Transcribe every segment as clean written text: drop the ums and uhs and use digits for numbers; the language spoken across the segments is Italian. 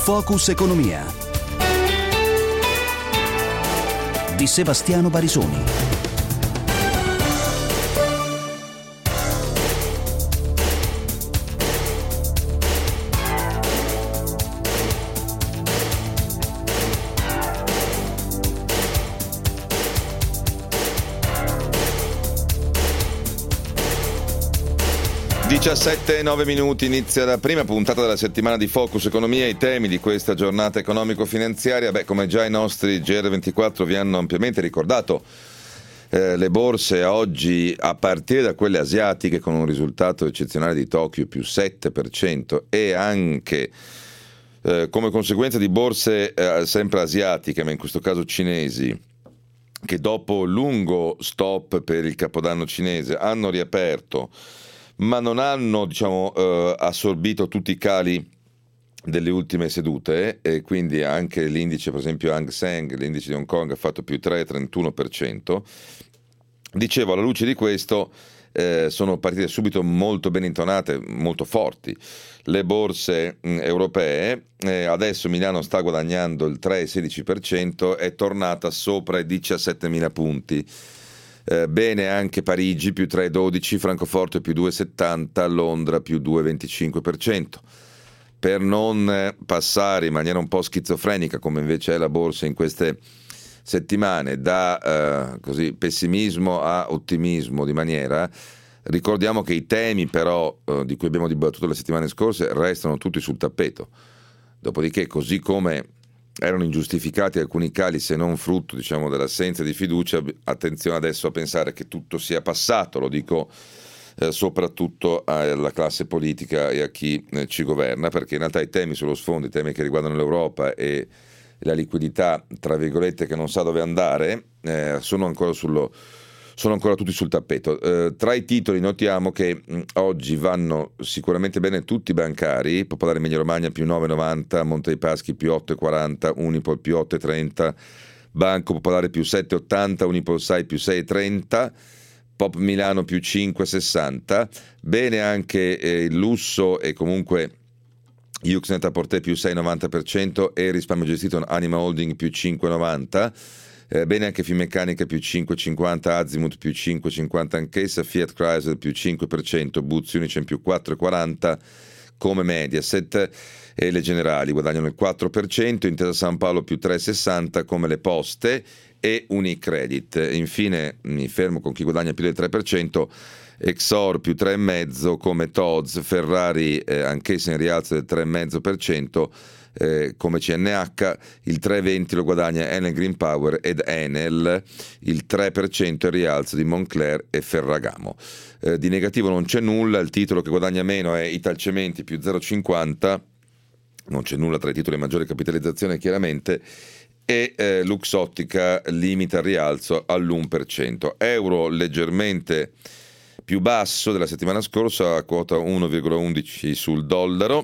Focus Economia di Sebastiano Barisoni. 17:09 minuti, inizia la prima puntata della settimana di Focus Economia. I temi di questa giornata economico-finanziaria, come già i nostri GR24 vi hanno ampiamente ricordato, le borse oggi, a partire da quelle asiatiche, con un risultato eccezionale di Tokyo più 7%, e anche come conseguenza di borse sempre asiatiche, ma in questo caso cinesi, che dopo lungo stop per il Capodanno cinese hanno riaperto, ma non hanno assorbito tutti i cali delle ultime sedute, e quindi anche l'indice, per esempio Hang Seng, l'indice di Hong Kong, ha fatto più 3,31%. Dicevo, alla luce di questo sono partite subito molto ben intonate, molto forti le borse europee. Adesso Milano sta guadagnando il 3,16%, è tornata sopra i 17.000 punti. Bene anche Parigi più 3,12%, Francoforte più 2,70%, Londra più 2,25%. Per non passare in maniera un po' schizofrenica, come invece è la borsa in queste settimane, da così pessimismo a ottimismo di maniera, ricordiamo che i temi però di cui abbiamo dibattuto le settimane scorse restano tutti sul tappeto. Dopodiché, così come erano ingiustificati alcuni cali, se non frutto dell'assenza di fiducia, attenzione adesso a pensare che tutto sia passato. Lo dico soprattutto alla classe politica e a chi ci governa, perché in realtà i temi sullo sfondo, i temi che riguardano l'Europa e la liquidità, tra virgolette, che non sa dove andare, sono ancora tutti sul tappeto. Tra i titoli notiamo che oggi vanno sicuramente bene tutti i bancari: Popolare Emilia Romagna più 9,90, Monte dei Paschi più 8,40, Unipol più 8,30, Banco Popolare più 7,80, Unipol 6 più 6,30, Pop Milano più 5,60. Bene anche il lusso e comunque Yux Net-a-Porter più 6,90% e Risparmio Gestito Anima Holding più 5,90%. Bene anche Finmeccanica più 5,50%, Azimut più 5,50% anch'essa, Fiat Chrysler più 5%, Boots Unicem più 4,40%, come Mediaset, e le Generali guadagnano il 4%, Intesa San Paolo più 3,60%, come le Poste e Unicredit. Infine mi fermo con chi guadagna più del 3%, Exor più 3,5%, come Tod's, Ferrari anch'essa in rialzo del 3,5%, come CNH. Il 3,20 lo guadagna Enel Green Power ed Enel, il 3% è il rialzo di Moncler e Ferragamo. Di negativo non c'è nulla. Il titolo che guadagna meno è Italcementi più 0,50, non c'è nulla tra i titoli di maggiore capitalizzazione chiaramente, e Luxottica limita il rialzo all'1%. Euro leggermente più basso della settimana scorsa, a quota 1,11 sul dollaro,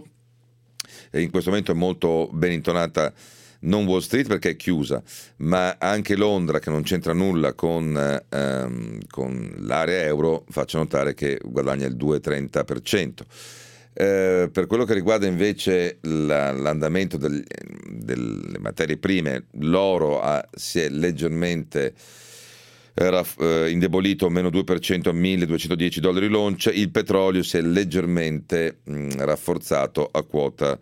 e in questo momento è molto ben intonata non Wall Street perché è chiusa, ma anche Londra, che non c'entra nulla con l'area euro, faccio notare che guadagna il 2,30%. Per quello che riguarda invece l'andamento delle materie prime, l'oro si è leggermente indebolito, meno 2% a $1.210 l'oncia. Il petrolio si è leggermente rafforzato a quota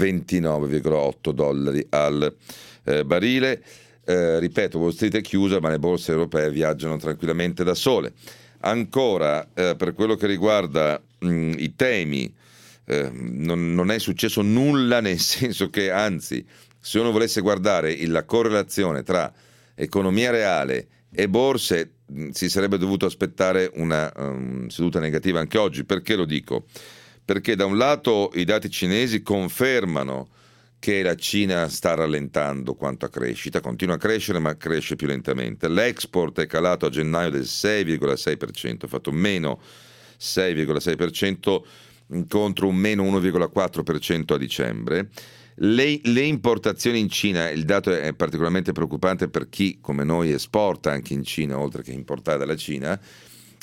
$29,8 al barile. Ripeto, Wall Street è chiusa, ma le borse europee viaggiano tranquillamente da sole. Ancora, per quello che riguarda i temi, non è successo nulla, nel senso che, anzi, se uno volesse guardare la correlazione tra economia reale e borse, si sarebbe dovuto aspettare una seduta negativa anche oggi. Perché lo dico? Perché da un lato i dati cinesi confermano che la Cina sta rallentando quanto a crescita, continua a crescere ma cresce più lentamente. L'export è calato a gennaio del 6,6%, ha fatto meno 6,6% contro un meno 1,4% a dicembre. Le importazioni in Cina, il dato è particolarmente preoccupante per chi come noi esporta anche in Cina oltre che importare dalla Cina,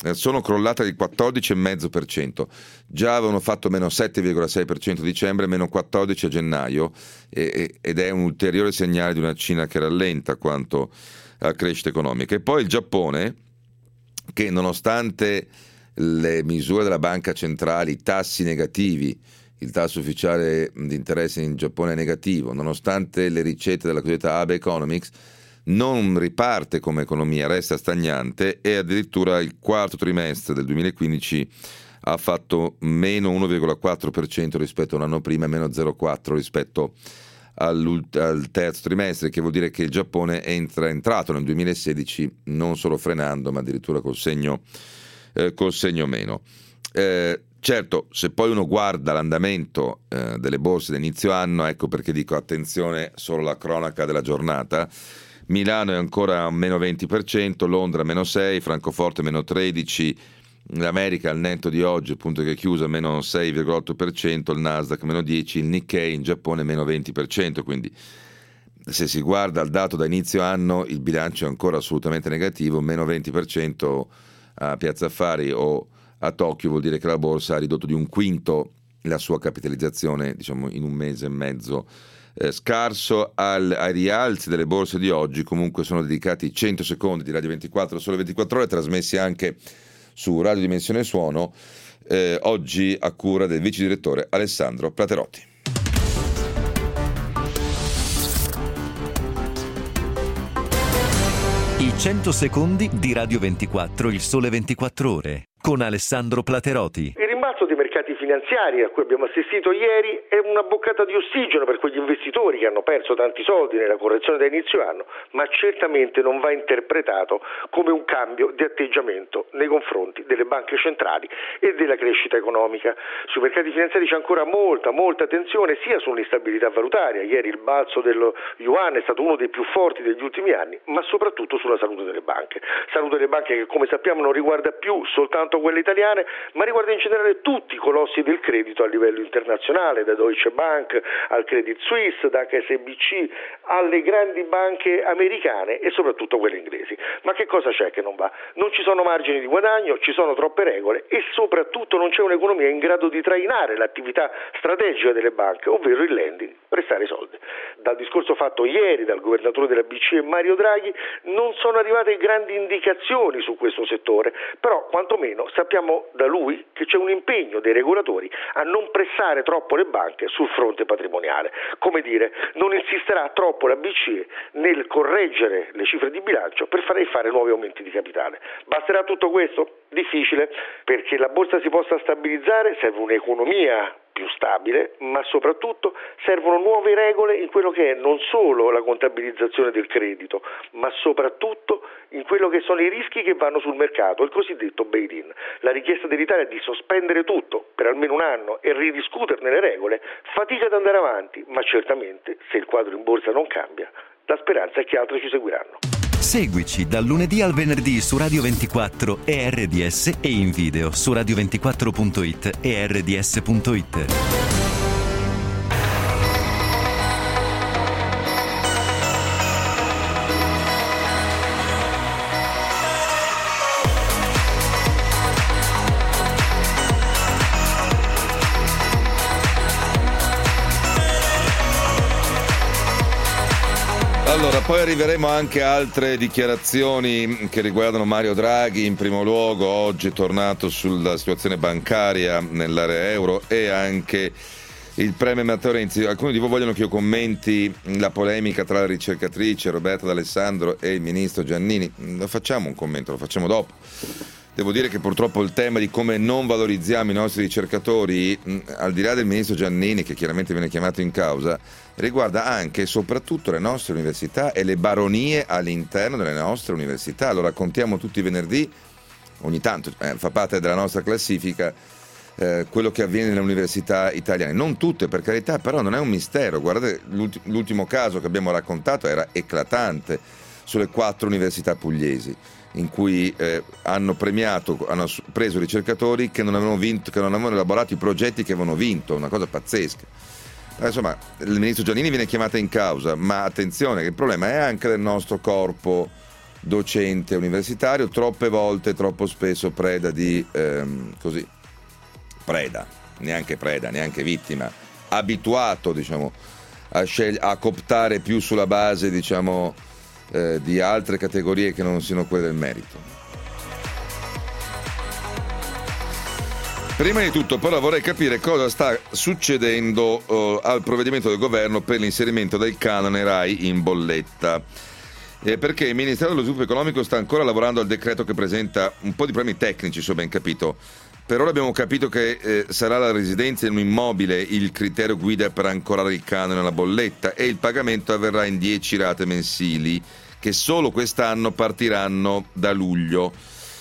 sono crollate del 14,5%, già avevano fatto meno 7,6% a dicembre, meno 14% a gennaio, ed è un ulteriore segnale di una Cina che rallenta quanto a crescita economica. E poi il Giappone, che nonostante le misure della banca centrale, i tassi negativi, il tasso ufficiale di interesse in Giappone è negativo, nonostante le ricette della cosiddetta Abe Economics, non riparte come economia, resta stagnante, e addirittura il quarto trimestre del 2015 ha fatto meno 1,4% rispetto a un anno prima e meno 0,4% rispetto al terzo trimestre, che vuol dire che il Giappone è entrato nel 2016 non solo frenando, ma addirittura col segno meno. Certo, se poi uno guarda l'andamento delle borse da inizio anno, ecco perché dico attenzione solo alla cronaca della giornata. Milano è ancora a meno 20%, Londra meno 6%, Francoforte meno 13%, l'America al netto di oggi, appunto che è chiusa, meno 6,8%, il Nasdaq meno 10%, il Nikkei in Giappone meno 20%, quindi se si guarda il dato da inizio anno il bilancio è ancora assolutamente negativo, meno 20% a Piazza Affari o a Tokyo vuol dire che la borsa ha ridotto di un quinto la sua capitalizzazione, diciamo, in un mese e mezzo scarso. Ai rialzi delle borse di oggi comunque sono dedicati 100 secondi di Radio 24 Sole 24 Ore, trasmessi anche su Radio Dimensione Suono, oggi a cura del vice direttore Alessandro Platerotti. I 100 secondi di Radio 24 Il Sole 24 Ore con Alessandro Platerotti. Il rimbalzo dei mercati finanziari a cui abbiamo assistito ieri è una boccata di ossigeno per quegli investitori che hanno perso tanti soldi nella correzione da inizio anno, ma certamente non va interpretato come un cambio di atteggiamento nei confronti delle banche centrali e della crescita economica. Sui mercati finanziari c'è ancora molta tensione sia sull'instabilità valutaria, ieri il balzo dello yuan è stato uno dei più forti degli ultimi anni, ma soprattutto sulla salute delle banche che come sappiamo non riguarda più soltanto quelle italiane, ma riguarda in generale tutti i colossi del credito a livello internazionale, da Deutsche Bank al Credit Suisse, da HSBC alle grandi banche americane e soprattutto quelle inglesi. Ma che cosa c'è che non va? Non ci sono margini di guadagno, ci sono troppe regole e soprattutto non c'è un'economia in grado di trainare l'attività strategica delle banche, ovvero il lending, prestare soldi. Dal discorso fatto ieri dal governatore della BCE Mario Draghi non sono arrivate grandi indicazioni su questo settore, però quantomeno sappiamo da lui che c'è un impegno dei regolatori a non pressare troppo le banche sul fronte patrimoniale. Come dire, non insisterà troppo la BCE nel correggere le cifre di bilancio per fare nuovi aumenti di capitale. Basterà tutto questo? Difficile, perché la borsa si possa stabilizzare serve un'economia più stabile, ma soprattutto servono nuove regole in quello che è non solo la contabilizzazione del credito, ma soprattutto in quello che sono i rischi che vanno sul mercato, il cosiddetto bail-in. La richiesta dell'Italia di sospendere tutto per almeno un anno e ridiscuterne le regole fatica ad andare avanti, ma certamente se il quadro in borsa non cambia, la speranza è che altri ci seguiranno. Seguici dal lunedì al venerdì su Radio 24 e RDS e in video su radio24.it e rds.it. Allora, poi arriveremo anche a altre dichiarazioni che riguardano Mario Draghi. In primo luogo, oggi è tornato sulla situazione bancaria nell'area euro e anche il premio Matteo Renzi. Alcuni di voi vogliono che io commenti la polemica tra la ricercatrice Roberta D'Alessandro e il ministro Giannini. Lo facciamo un commento, lo facciamo dopo. Devo dire che purtroppo il tema di come non valorizziamo i nostri ricercatori, al di là del ministro Giannini, che chiaramente viene chiamato in causa, riguarda anche e soprattutto le nostre università e le baronie all'interno delle nostre università. Lo raccontiamo tutti i venerdì, ogni tanto fa parte della nostra classifica, quello che avviene nelle università italiane. Non tutte, per carità, però non è un mistero. Guardate, l'ultimo caso che abbiamo raccontato era eclatante sulle 4 università pugliesi, in cui hanno preso ricercatori che non avevano elaborato i progetti che avevano vinto, una cosa pazzesca. Insomma, il ministro Giannini viene chiamato in causa, ma attenzione che il problema è anche del nostro corpo docente universitario, troppe volte, troppo spesso preda di neanche vittima, abituato, diciamo, a cooptare più sulla base, diciamo, di altre categorie che non siano quelle del merito. Prima di tutto però vorrei capire cosa sta succedendo al provvedimento del governo per l'inserimento del canone RAI in bolletta, perché il Ministero dello Sviluppo Economico sta ancora lavorando al decreto che presenta un po' di problemi tecnici, se ho ben capito. Per ora abbiamo capito che sarà la residenza in un immobile il criterio guida per ancorare il canone alla bolletta, e il pagamento avverrà in 10 rate mensili che solo quest'anno partiranno da luglio.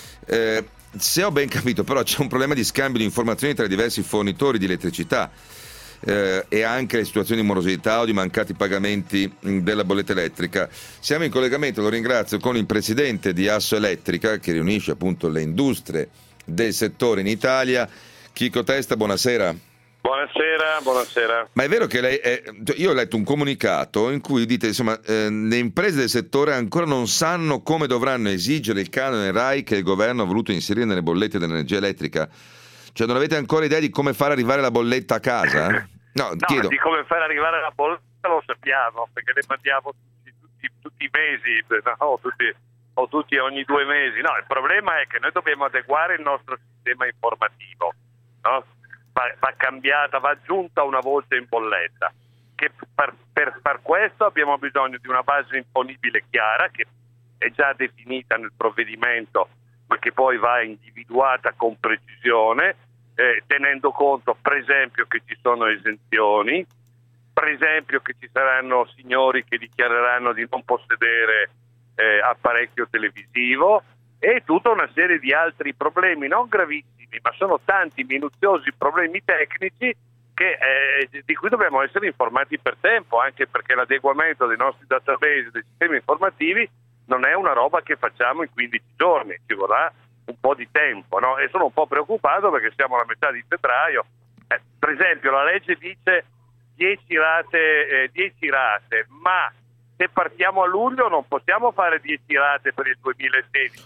Se ho ben capito però c'è un problema di scambio di informazioni tra i diversi fornitori di elettricità e anche le situazioni di morosità o di mancati pagamenti della bolletta elettrica. Siamo in collegamento, lo ringrazio, con il presidente di Assoelettrica, che riunisce appunto le industrie del settore in Italia, Chico Testa. Buonasera. Buonasera. Ma è vero che io ho letto un comunicato in cui dite, insomma, le imprese del settore ancora non sanno come dovranno esigere il canone RAI che il governo ha voluto inserire nelle bollette dell'energia elettrica. Cioè non avete ancora idea di come far arrivare la bolletta a casa? No, chiedo. Di come far arrivare la bolletta lo sappiamo, perché le mandiamo tutti i mesi, tutti ogni 2 mesi. No, il problema è che noi dobbiamo adeguare il nostro sistema informativo, no? Va cambiata, va aggiunta una voce in bolletta, che per far questo abbiamo bisogno di una base imponibile chiara, che è già definita nel provvedimento, ma che poi va individuata con precisione, tenendo conto per esempio che ci sono esenzioni, per esempio che ci saranno signori che dichiareranno di non possedere apparecchio televisivo, e tutta una serie di altri problemi non gravissimi, ma sono tanti minuziosi problemi tecnici di cui dobbiamo essere informati per tempo, anche perché l'adeguamento dei nostri database, dei sistemi informativi, non è una roba che facciamo in 15 giorni, ci vorrà un po' di tempo, no? E sono un po' preoccupato perché siamo alla metà di febbraio. Per esempio la legge dice 10 rate, ma se partiamo a luglio non possiamo fare 10 rate per il 2016.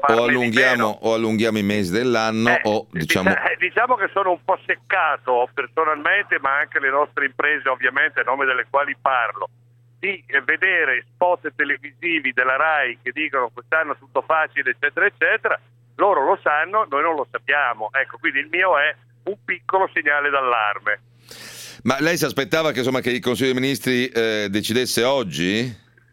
O allunghiamo i mesi dell'anno, diciamo che sono un po' seccato personalmente, ma anche le nostre imprese, ovviamente, a nome delle quali parlo, di vedere spot televisivi della RAI che dicono quest'anno tutto facile, eccetera, eccetera. Loro lo sanno, noi non lo sappiamo. Ecco, quindi il mio è un piccolo segnale d'allarme. Ma lei si aspettava che il Consiglio dei Ministri decidesse oggi?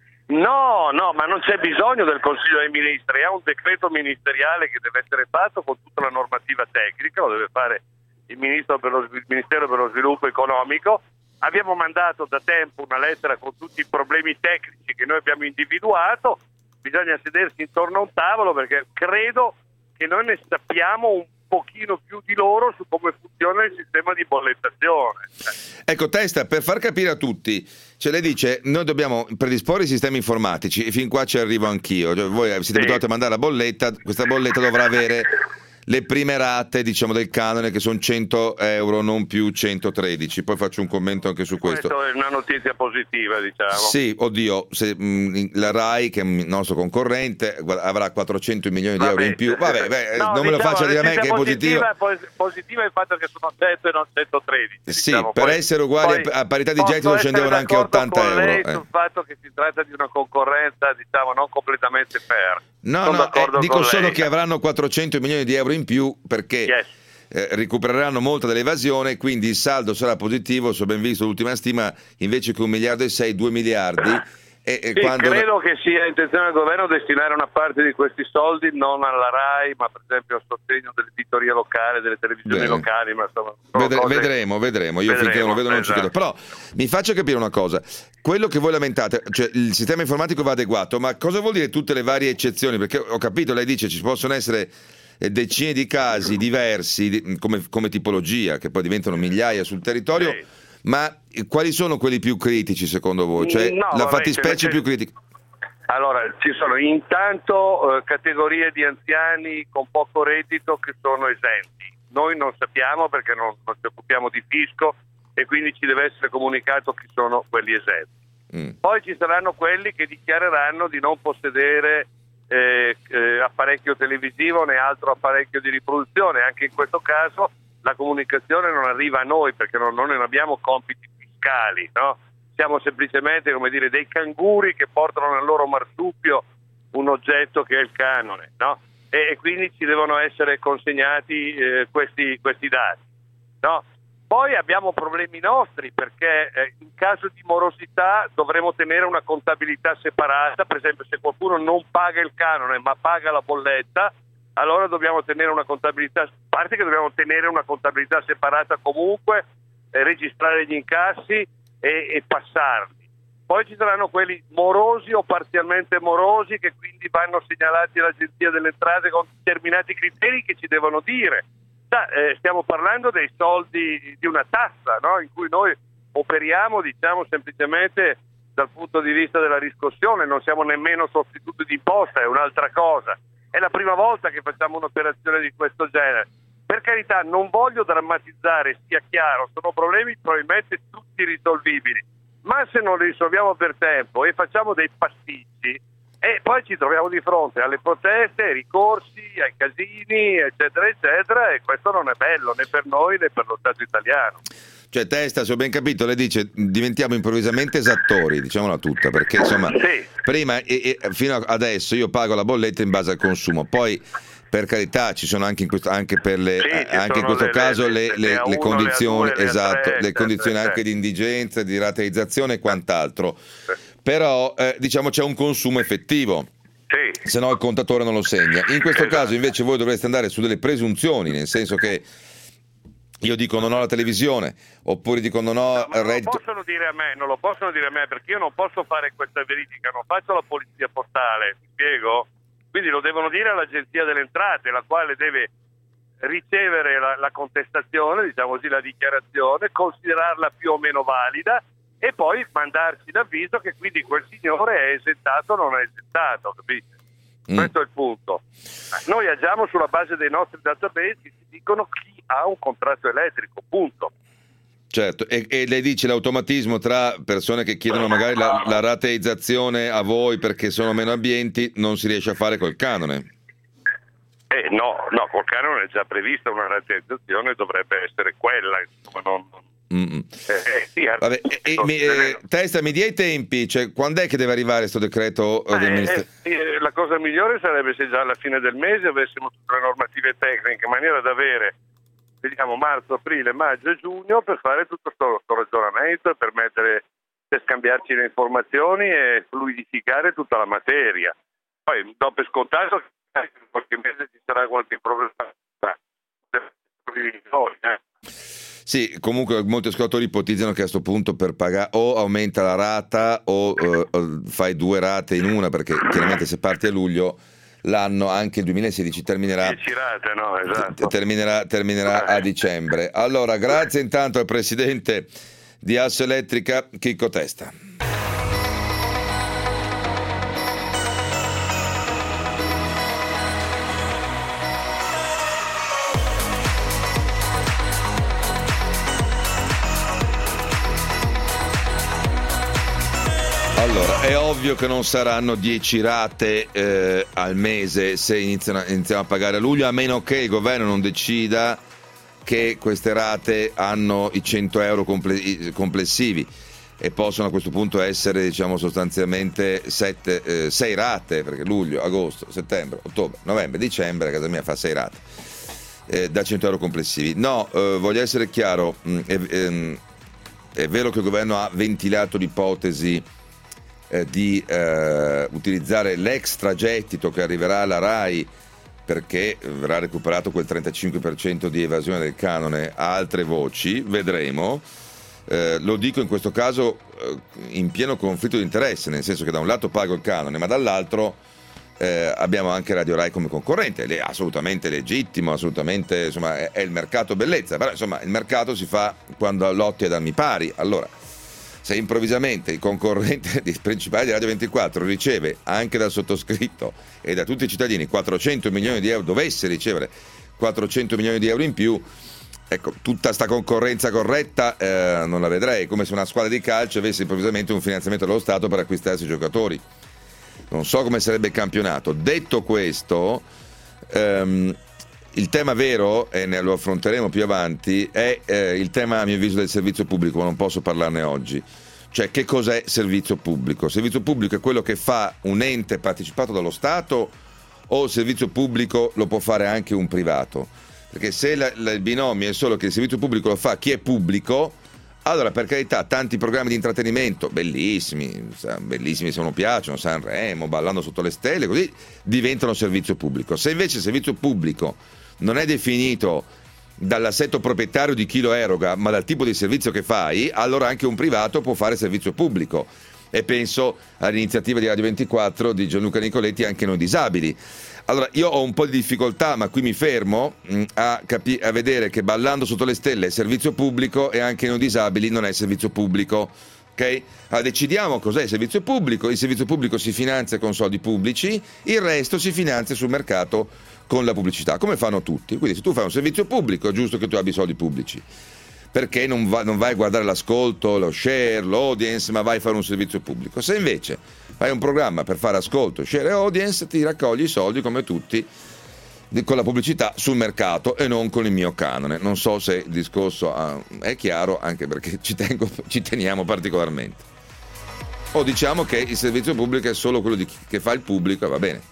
No, ma non c'è bisogno del Consiglio dei Ministri, è un decreto ministeriale che deve essere fatto con tutta la normativa tecnica, lo deve fare il Ministero per lo Sviluppo Economico. Abbiamo mandato da tempo una lettera con tutti i problemi tecnici che noi abbiamo individuato, bisogna sedersi intorno a un tavolo, perché credo che noi ne sappiamo un pochino più di loro su come funziona il sistema di bollettazione. Ecco, Testa, per far capire a tutti, lei dice noi dobbiamo predisporre i sistemi informatici, e fin qua ci arrivo anch'io, voi siete abituati a mandare la bolletta, questa bolletta dovrà avere le prime rate, diciamo, del canone, che sono 100 euro, non più 113. Poi faccio un commento anche su questo. Questo è una notizia positiva, diciamo. Sì, oddio, se la RAI, che è un nostro concorrente, avrà 400 milioni di euro in più. Non me lo faccia dire a me che è positiva. Positiva è il fatto che sono 100 e non 113. Sì, diciamo. Per essere uguali a parità di gettito scendevano anche 80 con euro. Lei sul fatto che si tratta di una concorrenza, diciamo, non completamente fair. Dico solo che avranno 400 milioni di euro in più, perché recupereranno molta dell'evasione, quindi il saldo sarà positivo. Se ho ben visto l'ultima stima, invece che 1,6 miliardi, 2 miliardi. Credo che sia intenzione del governo destinare una parte di questi soldi non alla RAI, ma per esempio al sostegno dell'editoria locale, delle televisioni locali. Ma vedremo. Io finché non lo vedo non ci credo. Però mi faccia capire una cosa: quello che voi lamentate, cioè il sistema informatico va adeguato, ma cosa vuol dire tutte le varie eccezioni? Perché ho capito, lei dice ci possono essere decine di casi diversi come tipologia, che poi diventano migliaia sul territorio. Sì. Ma quali sono quelli più critici secondo voi? Cioè la fattispecie più critica? Allora, ci sono intanto categorie di anziani con poco reddito che sono esenti. Noi non sappiamo, perché non ci occupiamo di fisco, e quindi ci deve essere comunicato chi sono quelli esenti. Poi ci saranno quelli che dichiareranno di non possedere apparecchio televisivo né altro apparecchio di riproduzione. Anche in questo caso la comunicazione non arriva a noi perché non abbiamo compiti fiscali, no? Siamo semplicemente, come dire, dei canguri che portano nel loro marsupio un oggetto che è il canone, no? E quindi ci devono essere consegnati questi dati, no? Poi abbiamo problemi nostri perché in caso di morosità dovremo tenere una contabilità separata. Per esempio, se qualcuno non paga il canone ma paga la bolletta, allora dobbiamo tenere una contabilità, a parte che dobbiamo tenere una contabilità separata comunque, registrare gli incassi e passarli. Poi ci saranno quelli morosi o parzialmente morosi che quindi vanno segnalati all'Agenzia delle Entrate con determinati criteri che ci devono dire. Stiamo parlando dei soldi di una tassa, no? In cui noi operiamo, diciamo, semplicemente dal punto di vista della riscossione, non siamo nemmeno sostituti di imposta, è un'altra cosa. È la prima volta che facciamo un'operazione di questo genere. Per carità, non voglio drammatizzare, sia chiaro, sono problemi probabilmente tutti risolvibili, ma se non li risolviamo per tempo e facciamo dei pasticci, e poi ci troviamo di fronte alle proteste, ai ricorsi, ai casini, eccetera, eccetera, e questo non è bello né per noi né per lo Stato italiano. Cioè, Testa, se ho ben capito, lei dice diventiamo improvvisamente esattori, diciamola tutta, perché insomma sì. Prima e fino adesso io pago la bolletta in base al consumo, poi per carità ci sono anche in questo caso le condizioni, le condizioni anche di indigenza, di rateizzazione e quant'altro. Però diciamo c'è un consumo effettivo, se no il contatore non lo segna. In questo caso invece voi dovreste andare su delle presunzioni, nel senso che io dico non ho la televisione, oppure dico non ho il reddito. Non lo possono dire a me perché io non posso fare questa verifica, non faccio la polizia postale, mi spiego? Quindi lo devono dire all'Agenzia delle Entrate, la quale deve ricevere la contestazione, diciamo così, la dichiarazione, considerarla più o meno valida e poi mandarci l'avviso che quindi quel signore è esentato o non è esentato, capite? Questo è il punto. Noi agiamo sulla base dei nostri database che ci dicono chi ha un contratto elettrico, punto. Certo, e lei dice l'automatismo tra persone che chiedono magari la rateizzazione a voi perché sono meno abbienti non si riesce a fare col canone? No, col canone è già prevista una rateizzazione, dovrebbe essere quella, insomma, sì, vabbè, Testa, mi dia i tempi, cioè quando è che deve arrivare questo decreto del Ministero? La cosa migliore sarebbe se già alla fine del mese avessimo tutte le normative tecniche in maniera da avere, vediamo, marzo, aprile, maggio e giugno per fare tutto questo ragionamento, per scambiarci le informazioni e fluidificare tutta la materia. Poi do per scontato che in qualche mese ci sarà qualche problema. Sì, comunque molti ascoltatori ipotizzano che a questo punto per pagare o aumenta la rata o fai due rate in una, perché chiaramente se parti a luglio l'anno, anche il 2016 terminerà, 10 rate, no? Esatto. terminerà a dicembre. Allora, grazie intanto al presidente di Assoelettrica, Chicco Testa. Allora, è ovvio che non saranno 10 rate al mese se iniziamo a pagare a luglio, a meno che il governo non decida che queste rate hanno i 100 euro complessivi e possono a questo punto essere, diciamo, sostanzialmente 6 rate, perché luglio, agosto, settembre, ottobre, novembre, dicembre, a casa mia fa 6 rate da 100 euro complessivi. No, voglio essere chiaro, è vero che il governo ha ventilato l'ipotesi di utilizzare l'extragettito che arriverà alla RAI, perché verrà recuperato quel 35% di evasione del canone a altre voci, vedremo. Lo dico in questo caso in pieno conflitto di interesse, nel senso che da un lato pago il canone, ma dall'altro abbiamo anche Radio Rai come concorrente, è assolutamente legittimo, assolutamente, insomma, è il mercato bellezza, però insomma il mercato si fa quando lotti ad armi pari. Allora, se improvvisamente il concorrente principale di Radio 24 riceve anche dal sottoscritto e da tutti i cittadini 400 milioni di euro, dovesse ricevere 400 milioni di euro in più, ecco, tutta sta concorrenza corretta non la vedrei, come se una squadra di calcio avesse improvvisamente un finanziamento dello Stato per acquistarsi i giocatori. non so come sarebbe il campionato. Detto questo, il tema vero, e ne lo affronteremo più avanti, è il tema, a mio avviso, del servizio pubblico, ma non posso parlarne oggi. Cioè, che cos'è servizio pubblico? Servizio pubblico è quello che fa un ente partecipato dallo Stato, o il servizio pubblico lo può fare anche un privato? Perché se il binomio è solo che il servizio pubblico lo fa chi è pubblico, allora, per carità, tanti programmi di intrattenimento bellissimi se non piacciono, Sanremo, Ballando sotto le stelle, così diventano servizio pubblico. Se invece il servizio pubblico non è definito dall'assetto proprietario di chi lo eroga, ma dal tipo di servizio che fai, allora anche un privato può fare servizio pubblico. E penso all'iniziativa di Radio 24 di Gianluca Nicoletti, Anche noi disabili. Allora, io ho un po' di difficoltà, ma qui mi fermo a vedere che Ballando sotto le stelle è servizio pubblico e Anche noi disabili non è servizio pubblico. Ok? Allora, decidiamo cos'è il servizio pubblico. Il servizio pubblico si finanzia con soldi pubblici, il resto si finanzia sul mercato con la pubblicità, come fanno tutti. Quindi se tu fai un servizio pubblico è giusto che tu abbia soldi pubblici, perché non vai a guardare l'ascolto, lo share, l'audience, ma vai a fare un servizio pubblico. Se invece fai un programma per fare ascolto, share e audience, ti raccogli i soldi come tutti con la pubblicità sul mercato e non con il mio canone. Non so se il discorso è chiaro, anche perché ci teniamo particolarmente. O diciamo che il servizio pubblico è solo quello che fa il pubblico e va bene.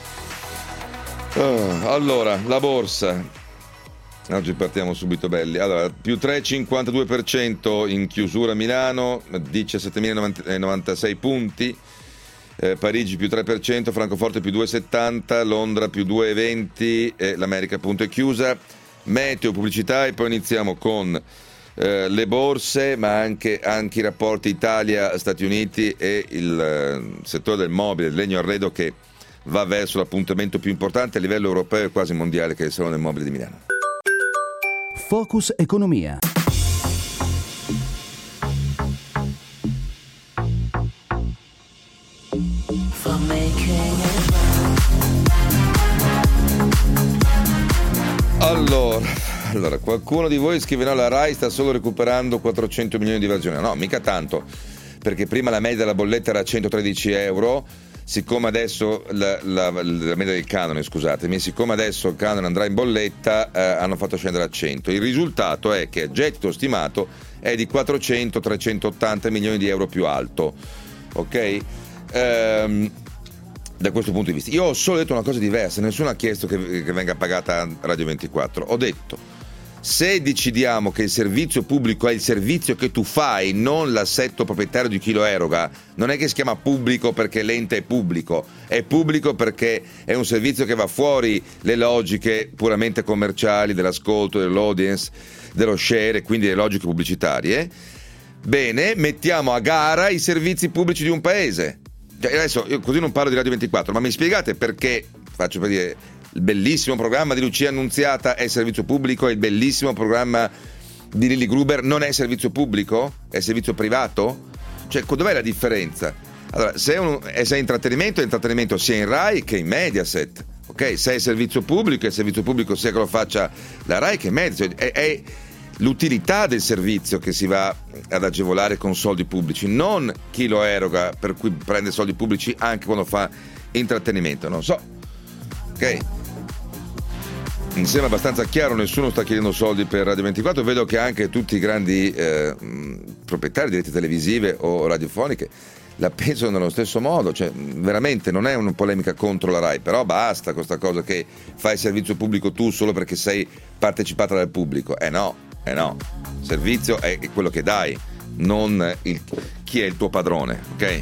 Allora, la borsa. Oggi partiamo subito belli. Allora, più 3,52% in chiusura a Milano, 17.096 punti. Parigi più 3%, Francoforte più 2,70%, Londra più 2,20%, l'America appunto è chiusa. Meteo, pubblicità e poi iniziamo con le borse, ma anche i rapporti Italia-Stati Uniti e il settore del mobile, del legno arredo, che va verso l'appuntamento più importante a livello europeo e quasi mondiale, che è il Salone del Mobile di Milano. Focus Economia. Allora, qualcuno di voi scrive: no, la Rai sta solo recuperando 400 milioni di evasione. No, mica tanto, perché prima la media della bolletta era 113 euro, siccome adesso la media del canone, scusatemi, siccome adesso il canone andrà in bolletta, hanno fatto scendere a 100. Il risultato è che il gettito stimato è di 400-380 milioni di euro più alto, ok? Da questo punto di vista io ho solo detto una cosa diversa, nessuno ha chiesto che venga pagata Radio 24. Ho detto: se decidiamo che il servizio pubblico è il servizio che tu fai, non l'assetto proprietario di chi lo eroga, non è che si chiama pubblico perché l'ente è pubblico perché è un servizio che va fuori le logiche puramente commerciali dell'ascolto, dell'audience, dello share e quindi le logiche pubblicitarie. Bene, mettiamo a gara i servizi pubblici di un paese. Adesso io così non parlo di Radio 24, ma mi spiegate perché, faccio per dire, il bellissimo programma di Lucia Annunziata è servizio pubblico e il bellissimo programma di Lilli Gruber non è servizio pubblico? È servizio privato? Cioè, dov'è la differenza? Allora, se è intrattenimento sia in Rai che in Mediaset, ok? Se è servizio pubblico, è servizio pubblico sia che lo faccia la Rai che Mediaset. È l'utilità del servizio che si va ad agevolare con soldi pubblici, non chi lo eroga, per cui prende soldi pubblici anche quando fa intrattenimento. Non so, ok? Mi sembra abbastanza chiaro, nessuno sta chiedendo soldi per Radio 24. Vedo che anche tutti i grandi proprietari di reti televisive o radiofoniche la pensano nello stesso modo. Cioè, veramente non è una polemica contro la Rai, però basta questa cosa che fai servizio pubblico tu solo perché sei partecipata dal pubblico. No, servizio è quello che dai, non chi è il tuo padrone, ok?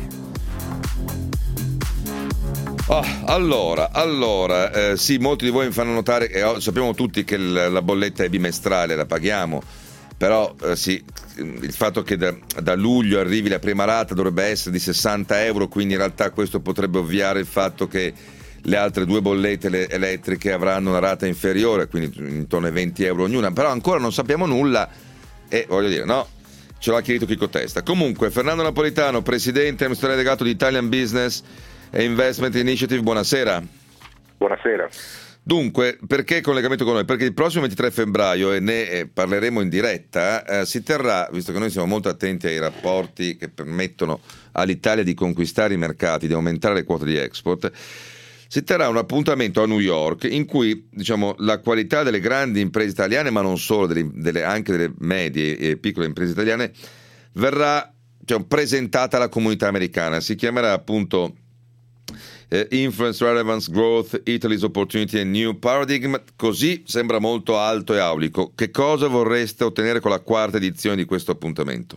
Allora, sì, molti di voi mi fanno notare che sappiamo tutti che la bolletta è bimestrale, la paghiamo, però sì, il fatto che da luglio arrivi la prima rata dovrebbe essere di 60 euro, quindi in realtà questo potrebbe ovviare il fatto che le altre due bollette elettriche avranno una rata inferiore, quindi intorno ai 20 euro ognuna, però ancora non sappiamo nulla e voglio dire, no, ce l'ha chiarito chi contesta. Comunque, Fernando Napolitano, presidente e amministratore delegato di Italian Business e Investment Initiative, buonasera. Buonasera. Dunque, perché collegamento con noi? Perché il prossimo 23 febbraio, e ne parleremo in diretta, si terrà, visto che noi siamo molto attenti ai rapporti che permettono all'Italia di conquistare i mercati, di aumentare le quote di export, si terrà un appuntamento a New York in cui, diciamo, la qualità delle grandi imprese italiane, ma non solo, anche delle medie e piccole imprese italiane, verrà presentata alla comunità americana. Si chiamerà appunto Influence, Relevance, Growth, Italy's Opportunity and New Paradigm. Così sembra molto alto e aulico. Che cosa vorreste ottenere con la quarta edizione di questo appuntamento?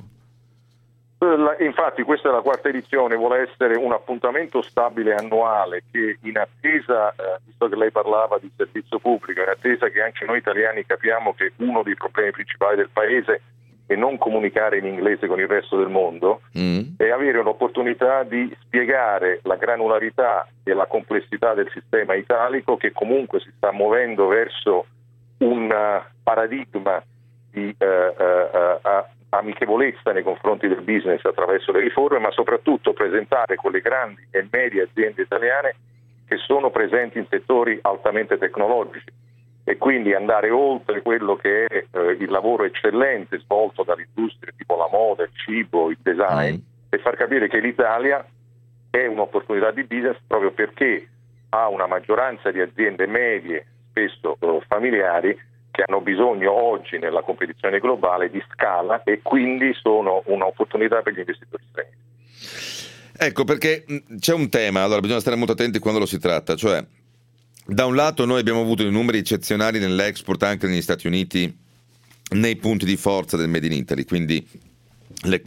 Infatti questa è la quarta edizione, vuole essere un appuntamento stabile annuale che, in attesa, visto che lei parlava di servizio pubblico, in attesa che anche noi italiani capiamo che uno dei problemi principali del paese è non comunicare in inglese con il resto del mondo, e avere un'opportunità di spiegare la granularità e la complessità del sistema italico, che comunque si sta muovendo verso un paradigma di amichevolezza nei confronti del business attraverso le riforme, ma soprattutto presentare quelle grandi e medie aziende italiane che sono presenti in settori altamente tecnologici, e quindi andare oltre quello che è il lavoro eccellente svolto dalle industrie tipo la moda, il cibo, il design, e far capire che l'Italia è un'opportunità di business proprio perché ha una maggioranza di aziende medie, spesso familiari, che hanno bisogno oggi nella competizione globale di scala, e quindi sono un'opportunità per gli investitori stranieri. Ecco, perché c'è un tema, allora bisogna stare molto attenti quando lo si tratta, cioè da un lato noi abbiamo avuto dei numeri eccezionali nell'export anche negli Stati Uniti, nei punti di forza del Made in Italy, quindi le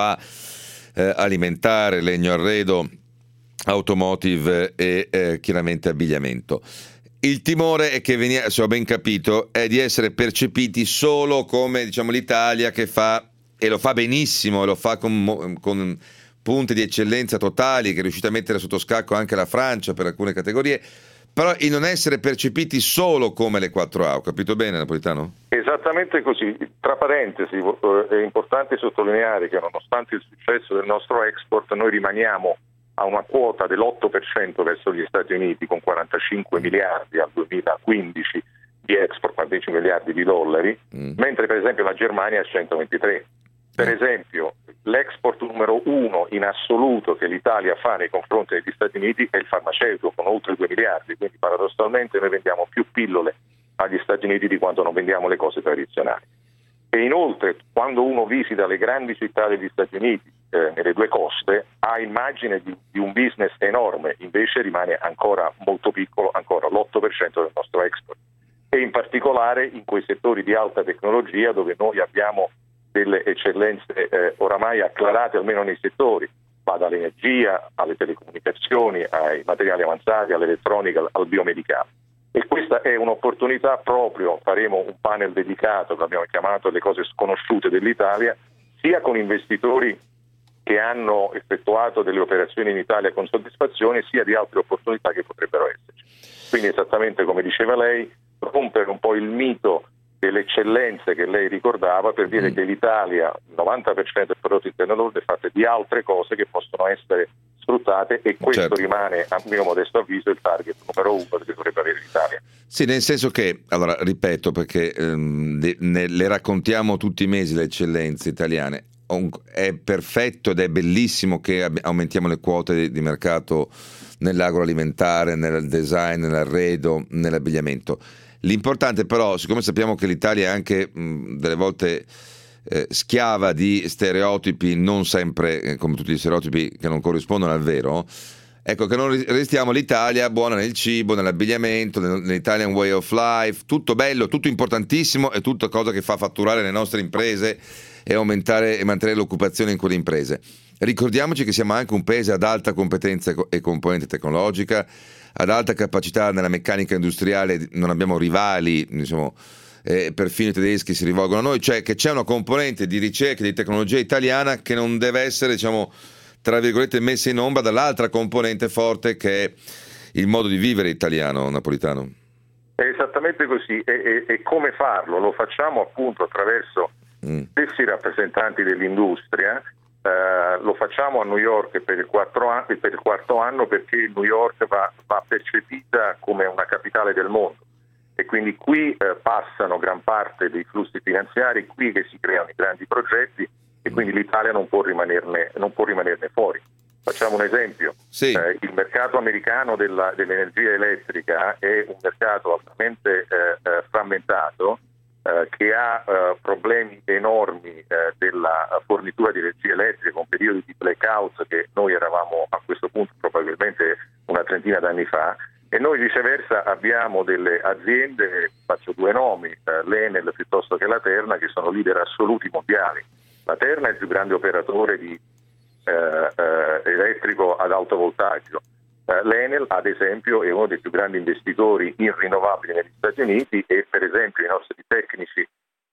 4A, alimentare, legno arredo, automotive e chiaramente abbigliamento. Il timore è che, se ho ben capito, è di essere percepiti solo come, diciamo, l'Italia che fa, e lo fa benissimo, e lo fa con punti di eccellenza totali, che è riuscita a mettere sotto scacco anche la Francia per alcune categorie, però in non essere percepiti solo come le 4A. Ho capito bene, Napolitano? Esattamente così. Tra parentesi, è importante sottolineare che nonostante il successo del nostro export, noi rimaniamo a una quota dell'8% verso gli Stati Uniti, con 45 miliardi al 2015 di export, 15 miliardi di dollari, mentre per esempio la Germania è 123. Per esempio, l'export numero 1 in assoluto che l'Italia fa nei confronti degli Stati Uniti è il farmaceutico, con oltre 2 miliardi, quindi paradossalmente noi vendiamo più pillole agli Stati Uniti di quanto non vendiamo le cose tradizionali. E inoltre, quando uno visita le grandi città degli Stati Uniti, nelle due coste, ha immagine di un business enorme, invece rimane ancora molto piccolo, ancora l'8% del nostro export, e in particolare in quei settori di alta tecnologia dove noi abbiamo delle eccellenze oramai acclarate almeno nei settori, va dall'energia alle telecomunicazioni, ai materiali avanzati, all'elettronica, al biomedicale. E questa è un'opportunità proprio, faremo un panel dedicato, che abbiamo chiamato le cose sconosciute dell'Italia, sia con investitori che hanno effettuato delle operazioni in Italia con soddisfazione, sia di altre opportunità che potrebbero esserci. Quindi esattamente come diceva lei, rompere un po' il mito delle eccellenze che lei ricordava, per dire che l'Italia, il 90% del prodotto interno lordo è fatto di altre cose che possono essere sfruttate, e questo rimane, a mio modesto avviso, il target numero 1 che dovrebbe avere l'Italia. Sì, nel senso che, allora ripeto, perché le raccontiamo tutti i mesi le eccellenze italiane, è perfetto ed è bellissimo che aumentiamo le quote di mercato nell'agroalimentare, nel design, nell'arredo, nell'abbigliamento. L'importante però, siccome sappiamo che l'Italia è anche delle volte schiava di stereotipi, non sempre come tutti gli stereotipi che non corrispondono al vero, ecco, che non restiamo l'Italia buona nel cibo, nell'abbigliamento, nell'Italian way of life, tutto bello, tutto importantissimo, e tutta cosa che fa fatturare le nostre imprese e aumentare e mantenere l'occupazione in quelle imprese. Ricordiamoci che siamo anche un paese ad alta competenza e componente tecnologica, ad alta capacità nella meccanica industriale, non abbiamo rivali, diciamo, perfino i tedeschi si rivolgono a noi, cioè che c'è una componente di ricerca e di tecnologia italiana che non deve essere, diciamo, tra virgolette, messa in ombra dall'altra componente forte che è il modo di vivere italiano, Napolitano. È esattamente così, e come farlo? Lo facciamo appunto attraverso stessi rappresentanti dell'industria, Lo facciamo a New York per il quarto anno perché New York va percepita come una capitale del mondo e quindi qui passano gran parte dei flussi finanziari, qui che si creano i grandi progetti e quindi l'Italia non può rimanerne fuori. Facciamo un esempio, sì. Il mercato americano dell'energia elettrica è un mercato altamente frammentato, che ha problemi enormi della fornitura di energia elettrica con periodi di blackout che noi eravamo a questo punto probabilmente una trentina d'anni fa, e noi viceversa abbiamo delle aziende, faccio due nomi, l'Enel piuttosto che la Terna, che sono leader assoluti mondiali. La Terna è il più grande operatore di elettrico ad alto voltaggio. L'Enel, ad esempio, è uno dei più grandi investitori in rinnovabili negli Stati Uniti e, per esempio, i nostri tecnici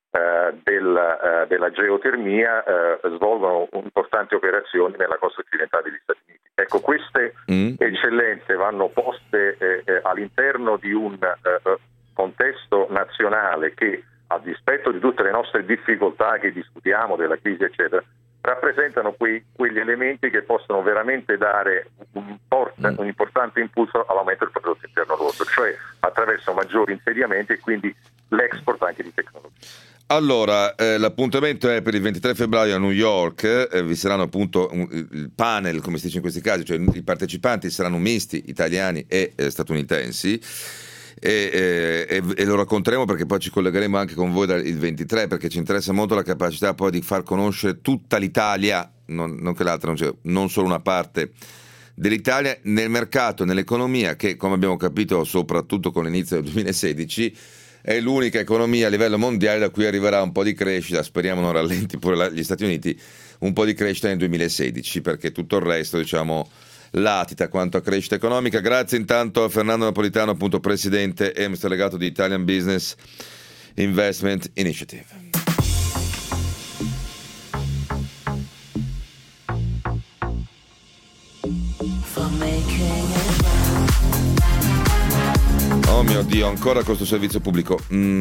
della geotermia svolgono importanti operazioni nella costa occidentale degli Stati Uniti. Ecco, queste eccellenze vanno poste all'interno di un contesto nazionale che, a dispetto di tutte le nostre difficoltà che discutiamo, della crisi, eccetera, rappresentano quegli elementi che possono veramente dare un importante impulso all'aumento del prodotto interno lordo, cioè attraverso maggiori insediamenti e quindi l'export anche di tecnologia. Allora, l'appuntamento è per il 23 febbraio a New York, vi saranno appunto il panel, come si dice in questi casi, cioè i partecipanti saranno misti, italiani e statunitensi. E lo racconteremo perché poi ci collegheremo anche con voi il 23, perché ci interessa molto la capacità poi di far conoscere tutta l'Italia, non che l'altra, non solo una parte dell'Italia nel mercato, nell'economia che, come abbiamo capito soprattutto con l'inizio del 2016, è l'unica economia a livello mondiale da cui arriverà un po' di crescita, speriamo non rallenti pure gli Stati Uniti, un po' di crescita nel 2016, perché tutto il resto, diciamo, latita quanto a crescita economica. Grazie intanto a Fernando Napolitano, appunto presidente e amministratore delegato di Italian Business Investment Initiative. Oh mio Dio, ancora questo servizio pubblico.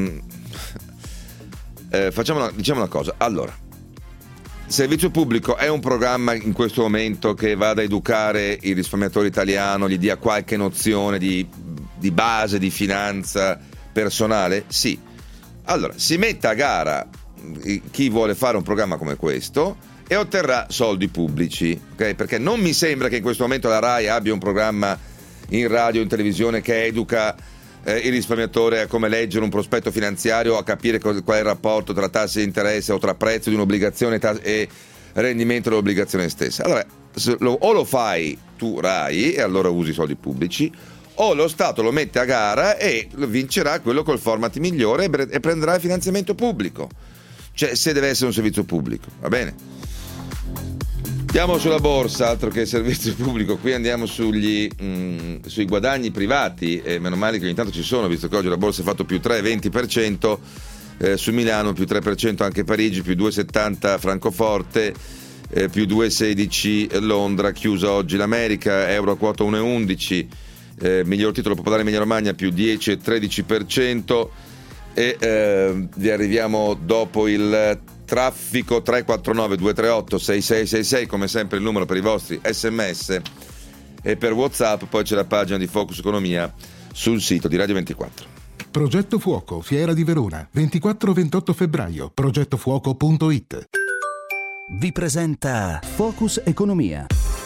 Diciamo una cosa. Allora, servizio pubblico è un programma in questo momento che vada a educare il risparmiatore italiano, gli dia qualche nozione di base, di finanza personale? Sì. Allora, si metta a gara chi vuole fare un programma come questo e otterrà soldi pubblici, ok? Perché non mi sembra che in questo momento la RAI abbia un programma in radio o in televisione che educa il risparmiatore a come leggere un prospetto finanziario, a capire qual è il rapporto tra tassi di interesse o tra prezzo di un'obbligazione e rendimento dell'obbligazione stessa. Allora, o lo fai tu RAI e allora usi i soldi pubblici, o lo Stato lo mette a gara e vincerà quello col format migliore e prenderà il finanziamento pubblico. Cioè, se deve essere un servizio pubblico, va bene? Andiamo sulla borsa, altro che servizio pubblico, qui andiamo sui guadagni privati, e meno male che ogni tanto ci sono, visto che oggi la borsa ha fatto più 3,20%, su Milano più 3%, anche Parigi più 2,70%, Francoforte più 2,16%, Londra chiusa oggi l'America, euro a quota 1,11%, miglior titolo popolare Emilia Romagna più 10,13%, e vi arriviamo dopo il traffico. 349 238 6666, come sempre il numero per i vostri sms e per WhatsApp. Poi c'è la pagina di Focus Economia sul sito di Radio 24. Progetto Fuoco, Fiera di Verona, 24-28 febbraio, progettofuoco.it. Vi presenta Focus Economia.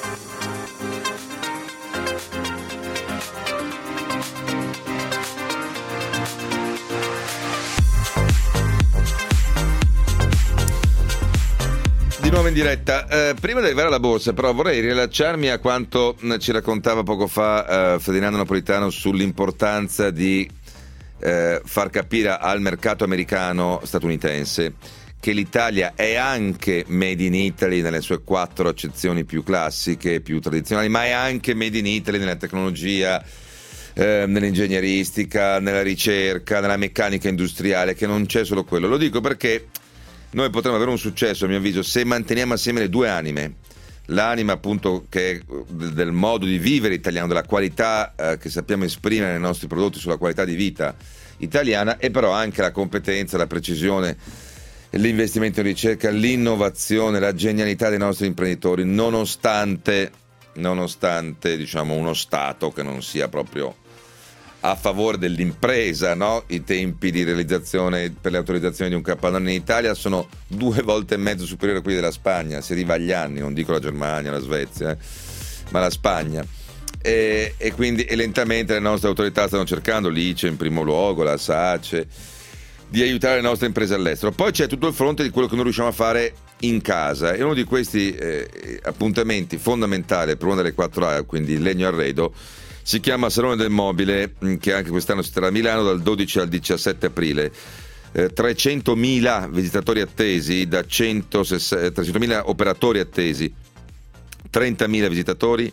Di nuovo in diretta. Prima di arrivare alla borsa, però, vorrei rilacciarmi a quanto ci raccontava poco fa Ferdinando Napolitano sull'importanza di far capire al mercato americano statunitense che l'Italia è anche made in Italy nelle sue 4 accezioni più classiche, più tradizionali, ma è anche made in Italy nella tecnologia, nell'ingegneristica, nella ricerca, nella meccanica industriale, che non c'è solo quello. Lo dico perché noi potremmo avere un successo, a mio avviso, se manteniamo assieme le due anime. L'anima appunto che è del modo di vivere italiano, della qualità che sappiamo esprimere nei nostri prodotti sulla qualità di vita italiana, e però anche la competenza, la precisione l'investimento in ricerca, l'innovazione, la genialità dei nostri imprenditori, nonostante diciamo uno Stato che non sia proprio a favore dell'impresa, no? I tempi di realizzazione per le autorizzazioni di un capannone in Italia sono 2,5 volte superiori a quelli della Spagna, si arriva agli anni, non dico la Germania, la Svezia, ma la Spagna. E quindi lentamente le nostre autorità stanno cercando, l'ICE in primo luogo, la SACE, di aiutare le nostre imprese all'estero. Poi c'è tutto il fronte di quello che noi riusciamo a fare in casa, e uno di questi appuntamenti fondamentali per una delle 4A, quindi il legno arredo, si chiama Salone del Mobile, che anche quest'anno si terrà a Milano dal 12 al 17 aprile. 300.000 visitatori attesi, 300.000 operatori attesi, 30.000 visitatori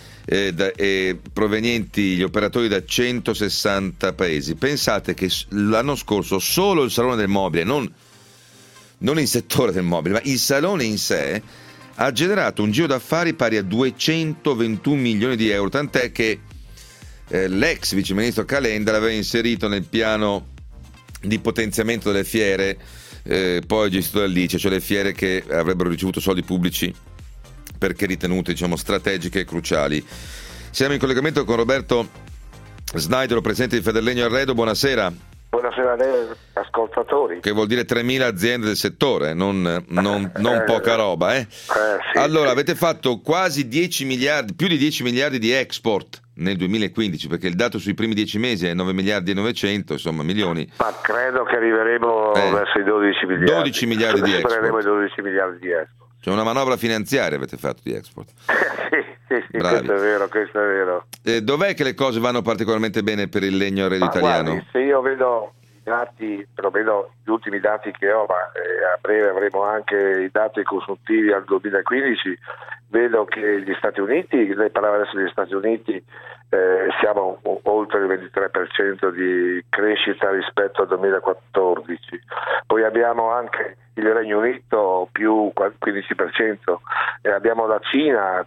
provenienti gli operatori da 160 paesi. Pensate che l'anno scorso solo il Salone del Mobile, non il settore del mobile, ma il salone in sé, ha generato un giro d'affari pari a 221 milioni di euro, tant'è che l'ex viceministro Calenda l'aveva inserito nel piano di potenziamento delle fiere, poi gestito dall'ICE, cioè le fiere che avrebbero ricevuto soldi pubblici perché ritenute, diciamo, strategiche e cruciali. Siamo in collegamento con Roberto Snaidero, presidente di Federlegno Arredo. Buonasera. Buonasera a lei, ascoltatori. Che vuol dire 3.000 aziende del settore, non poca roba, eh? Sì, allora, sì. avete fatto quasi 10 miliardi, più di 10 miliardi di export nel 2015, perché il dato sui primi 10 mesi è 9 miliardi e 900, insomma, milioni. Ma credo che arriveremo verso i 12 miliardi. 12 miliardi di export. Supereremo i 12 miliardi di export. Cioè una manovra finanziaria avete fatto di export. sì, questo è vero. Dov'è che le cose vanno particolarmente bene per il legno arredo italiano? Guardi, se io vedo i dati, però vedo gli ultimi dati che ho, ma a breve avremo anche i dati consuntivi al 2015, vedo che gli Stati Uniti, lei parlava adesso degli Stati Uniti, siamo oltre il 23% di crescita rispetto al 2014, poi abbiamo anche il Regno Unito più 15%, e abbiamo la Cina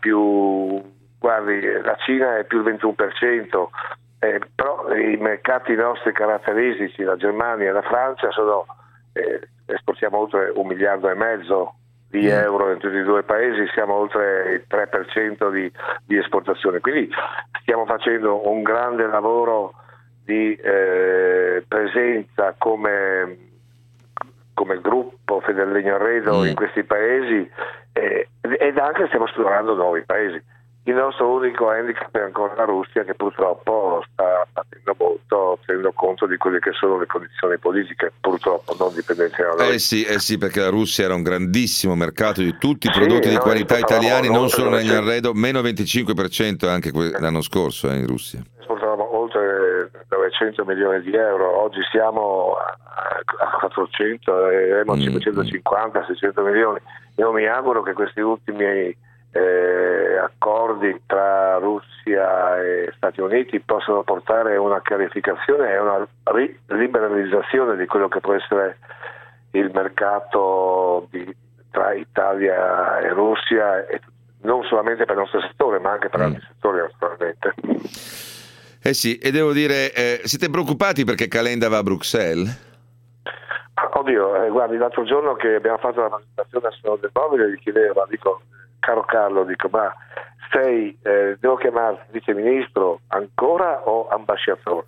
la Cina è più il 21%, però i mercati nostri caratteristici, la Germania e la Francia, esportiamo oltre 1,5 miliardi di euro in tutti e due paesi, siamo oltre il 3% di esportazione, quindi stiamo facendo un grande lavoro di presenza come gruppo Federlegno Arredo in questi paesi, ed anche stiamo esplorando nuovi paesi. Il nostro unico handicap è ancora la Russia, che purtroppo sta facendo molto, tenendo conto di quelle che sono le condizioni politiche, purtroppo non dipendenti da noi. Sì, perché la Russia era un grandissimo mercato di tutti i prodotti di qualità italiani, non solo legno arredo, meno 25% anche l'anno scorso in Russia. Esportavamo oltre 900 milioni di euro, oggi siamo a 400 e avremo 550-600 milioni. Io mi auguro che questi ultimi accordi tra Russia e Stati Uniti possano portare una chiarificazione e una liberalizzazione di quello che può essere il mercato tra Italia e Russia, e non solamente per il nostro settore ma anche per altri settori naturalmente. Sì, e devo dire, siete preoccupati perché Calenda va a Bruxelles? Oddio, guardi, l'altro giorno che abbiamo fatto la presentazione al Salone del Mobile, gli chiedevo, caro Carlo, ma devo chiamarti vice ministro ancora o ambasciatore?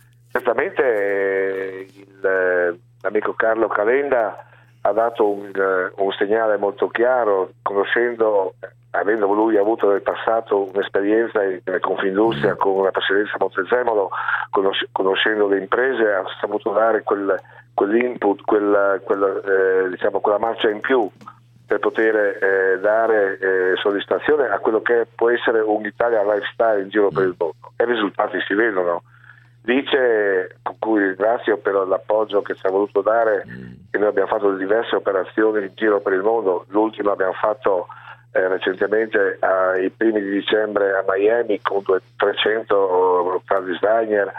Certamente l'amico Carlo Calenda ha dato un segnale molto chiaro, avendo lui avuto nel passato un'esperienza in Confindustria con una precedenza a Montezemolo, conoscendo le imprese, ha saputo dare quell'input, quella marcia in più per poter dare soddisfazione a quello che può essere un'Italia lifestyle in giro per il mondo, e i risultati si vedono. Dice, con cui ringrazio per l'appoggio che ci ha voluto dare, che noi abbiamo fatto diverse operazioni in giro per il mondo. L'ultima abbiamo fatto recentemente ai primi di dicembre a Miami con 300 car designer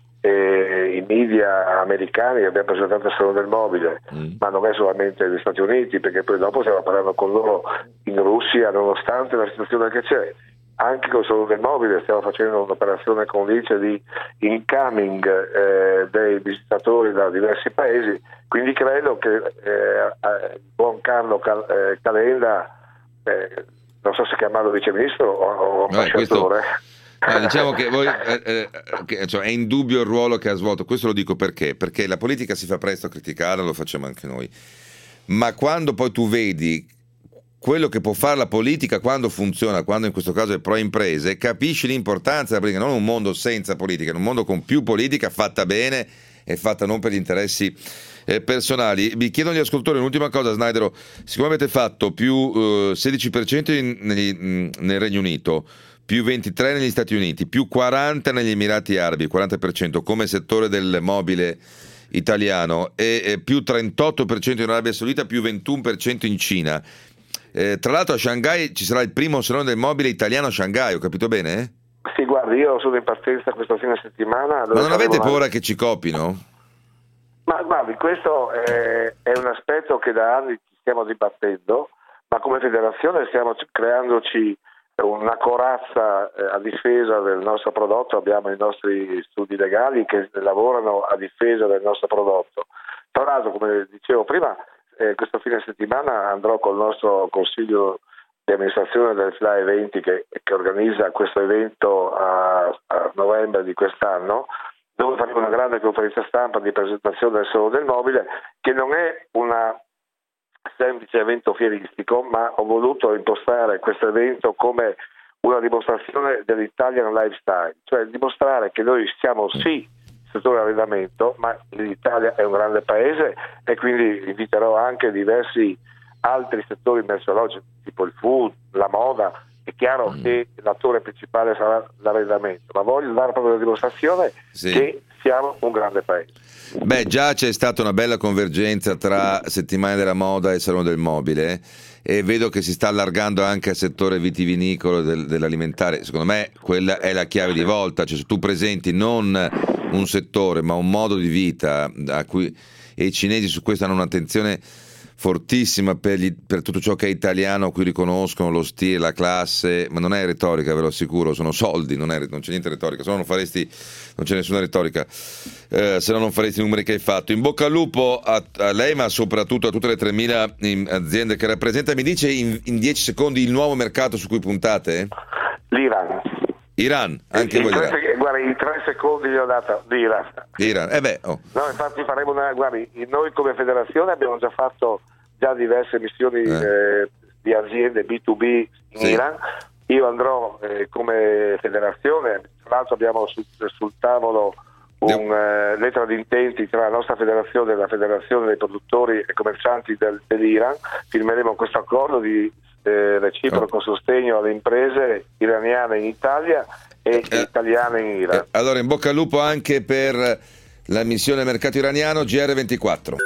e i media americani, abbiamo presentato il Salone del Mobile, ma non è solamente negli Stati Uniti, perché poi dopo stiamo parlando con loro in Russia, nonostante la situazione che c'è. anche con il salone del mobile stiamo facendo un'operazione con l'ICE di incoming dei visitatori da diversi paesi, quindi credo che il buon Carlo Calenda, non so se chiamarlo viceministro o ambasciatore. Diciamo che voi, è indubbio il ruolo che ha svolto. Questo lo dico perché la politica si fa presto a criticare, lo facciamo anche noi, ma quando poi tu vedi quello che può fare la politica quando funziona, quando in questo caso è pro imprese, capisci l'importanza della politica, non un mondo senza politica, un mondo con più politica fatta bene e fatta non per gli interessi personali. Vi chiedo agli ascoltatori un'ultima cosa, Snaidero, siccome avete fatto più 16% nel Regno Unito, più 23% negli Stati Uniti, più 40% negli Emirati Arabi, 40% come settore del mobile italiano, e più 38% in Arabia Saudita, più 21% in Cina. Tra l'altro a Shanghai ci sarà il primo salone del mobile italiano a Shanghai, ho capito bene? Sì, guardi, io sono in partenza questo fine settimana. Ma non avete paura che ci copino? Ma guardi, questo è un aspetto che da anni ci stiamo dibattendo, ma come federazione stiamo creandoci una corazza a difesa del nostro prodotto. Abbiamo i nostri studi legali che lavorano a difesa del nostro prodotto. Tra l'altro, come dicevo prima, questo fine settimana andrò col nostro consiglio di amministrazione del FLA Eventi che organizza questo evento a novembre di quest'anno, dove faremo una grande conferenza stampa di presentazione del salone del mobile, che non è una semplice evento fieristico, ma ho voluto impostare questo evento come una dimostrazione dell'Italian lifestyle, cioè dimostrare che noi siamo sì settore arredamento, ma l'Italia è un grande paese, e quindi inviterò anche diversi altri settori merceologici, tipo il food, la moda. È chiaro che l'attore principale sarà l'arredamento, ma voglio dare proprio la dimostrazione che siamo un grande paese. Beh, già c'è stata una bella convergenza tra Settimane della Moda e Salone del Mobile, e vedo che si sta allargando anche al settore vitivinicolo dell'alimentare. Secondo me quella è la chiave di volta, cioè se tu presenti non un settore ma un modo di vita a cui, e i cinesi su questo hanno un'attenzione fortissima per tutto ciò che è italiano, a cui riconoscono lo stile, la classe, ma non è retorica, ve lo assicuro, sono soldi, non c'è niente retorica, se no non c'è nessuna retorica, se no non faresti i numeri che hai fatto. In bocca al lupo a lei, ma soprattutto a tutte le 3.000 aziende che rappresenta. Mi dice in 10 secondi il nuovo mercato su cui puntate? Iran, anche voi. Guarda, in 3 secondi gli ho dato l'Iran. No, infatti faremo noi come federazione abbiamo già fatto diverse missioni di aziende B2B in Iran. Io andrò come federazione, tra l'altro abbiamo sul tavolo un lettera di intenti tra la nostra federazione e la federazione dei produttori e commercianti dell'Iran. Firmeremo questo accordo di reciproco sostegno alle imprese iraniane in Italia e italiane in Iran. Allora in bocca al lupo anche per la missione mercato iraniano. GR24.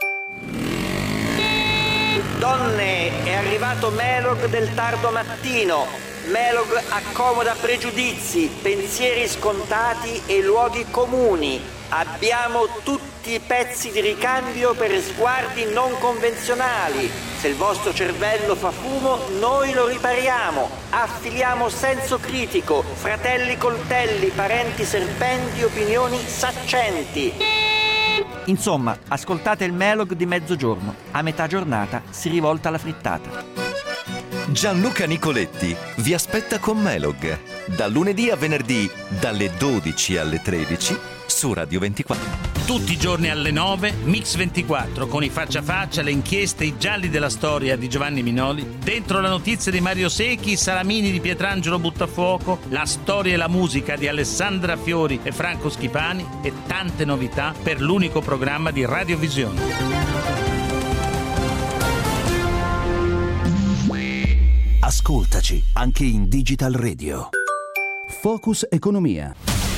Donne, è arrivato Melog del tardo mattino. Melog accomoda pregiudizi, pensieri scontati e luoghi comuni. Abbiamo tutti i pezzi di ricambio per sguardi non convenzionali. Se il vostro cervello fa fumo, noi lo ripariamo. Affiliamo senso critico, fratelli coltelli, parenti serpenti, opinioni saccenti. Insomma, ascoltate il Melog di mezzogiorno. A metà giornata si rivolta alla frittata. Gianluca Nicoletti vi aspetta con Melog da lunedì a venerdì dalle 12 alle 13 su Radio 24. Tutti i giorni alle 9, Mix 24, con i faccia a faccia, le inchieste, i gialli della storia di Giovanni Minoli, dentro la notizia di Mario Secchi, i salamini di Pietrangelo Buttafuoco, la storia e la musica di Alessandra Fiori e Franco Schipani e tante novità per l'unico programma di Radiovisione. Ascoltaci anche in Digital Radio. Focus Economia.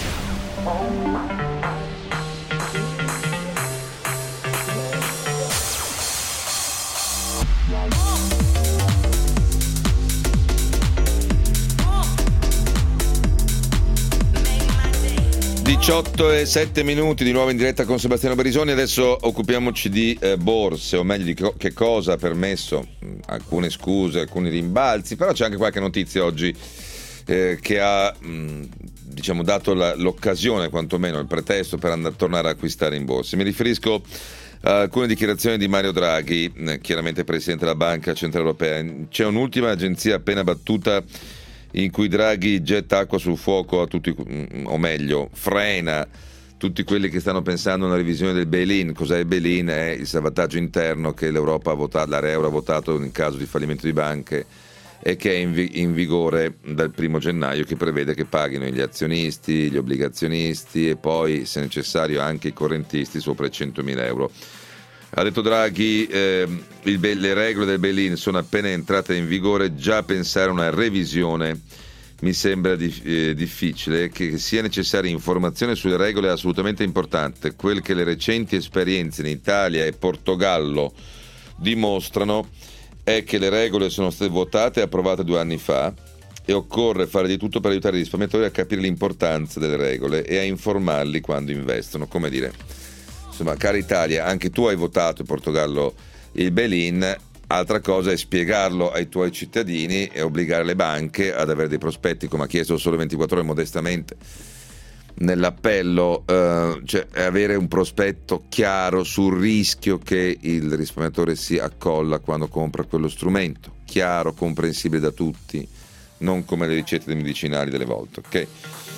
18:07 di nuovo in diretta con Sebastiano Berisoni. Adesso occupiamoci di borse, o meglio di che cosa ha permesso alcune scuse, alcuni rimbalzi, però c'è anche qualche notizia oggi che ha diciamo dato l'occasione, quantomeno il pretesto per tornare a acquistare in borsa. Mi riferisco a alcune dichiarazioni di Mario Draghi, chiaramente presidente della Banca Centrale Europea. C'è un'ultima agenzia appena battuta in cui Draghi getta acqua sul fuoco a tutti, o meglio frena tutti quelli che stanno pensando a una revisione del bail-in. Cos'è il bail-in? È il salvataggio interno che l'Europa ha votato, l'area euro ha votato in caso di fallimento di banche, e che è in vigore dal 1 gennaio, che prevede che paghino gli azionisti, gli obbligazionisti e poi, se necessario, anche i correntisti sopra i 100.000 euro. Ha detto Draghi, le regole del bail-in sono appena entrate in vigore, già pensare a una revisione mi sembra difficile. Che sia necessaria informazione sulle regole è assolutamente importante. Quel che le recenti esperienze in Italia e Portogallo dimostrano è che le regole sono state votate e approvate 2 anni fa e occorre fare di tutto per aiutare i risparmiatori a capire l'importanza delle regole e a informarli quando investono. Come dire, insomma, cara Italia, anche tu hai votato in Portogallo il bail-in, altra cosa è spiegarlo ai tuoi cittadini e obbligare le banche ad avere dei prospetti, come ha chiesto Sole 24 Ore modestamente nell'appello, cioè avere un prospetto chiaro sul rischio che il risparmiatore si accolla quando compra quello strumento, chiaro, comprensibile da tutti, non come le ricette dei medicinali delle volte, ok?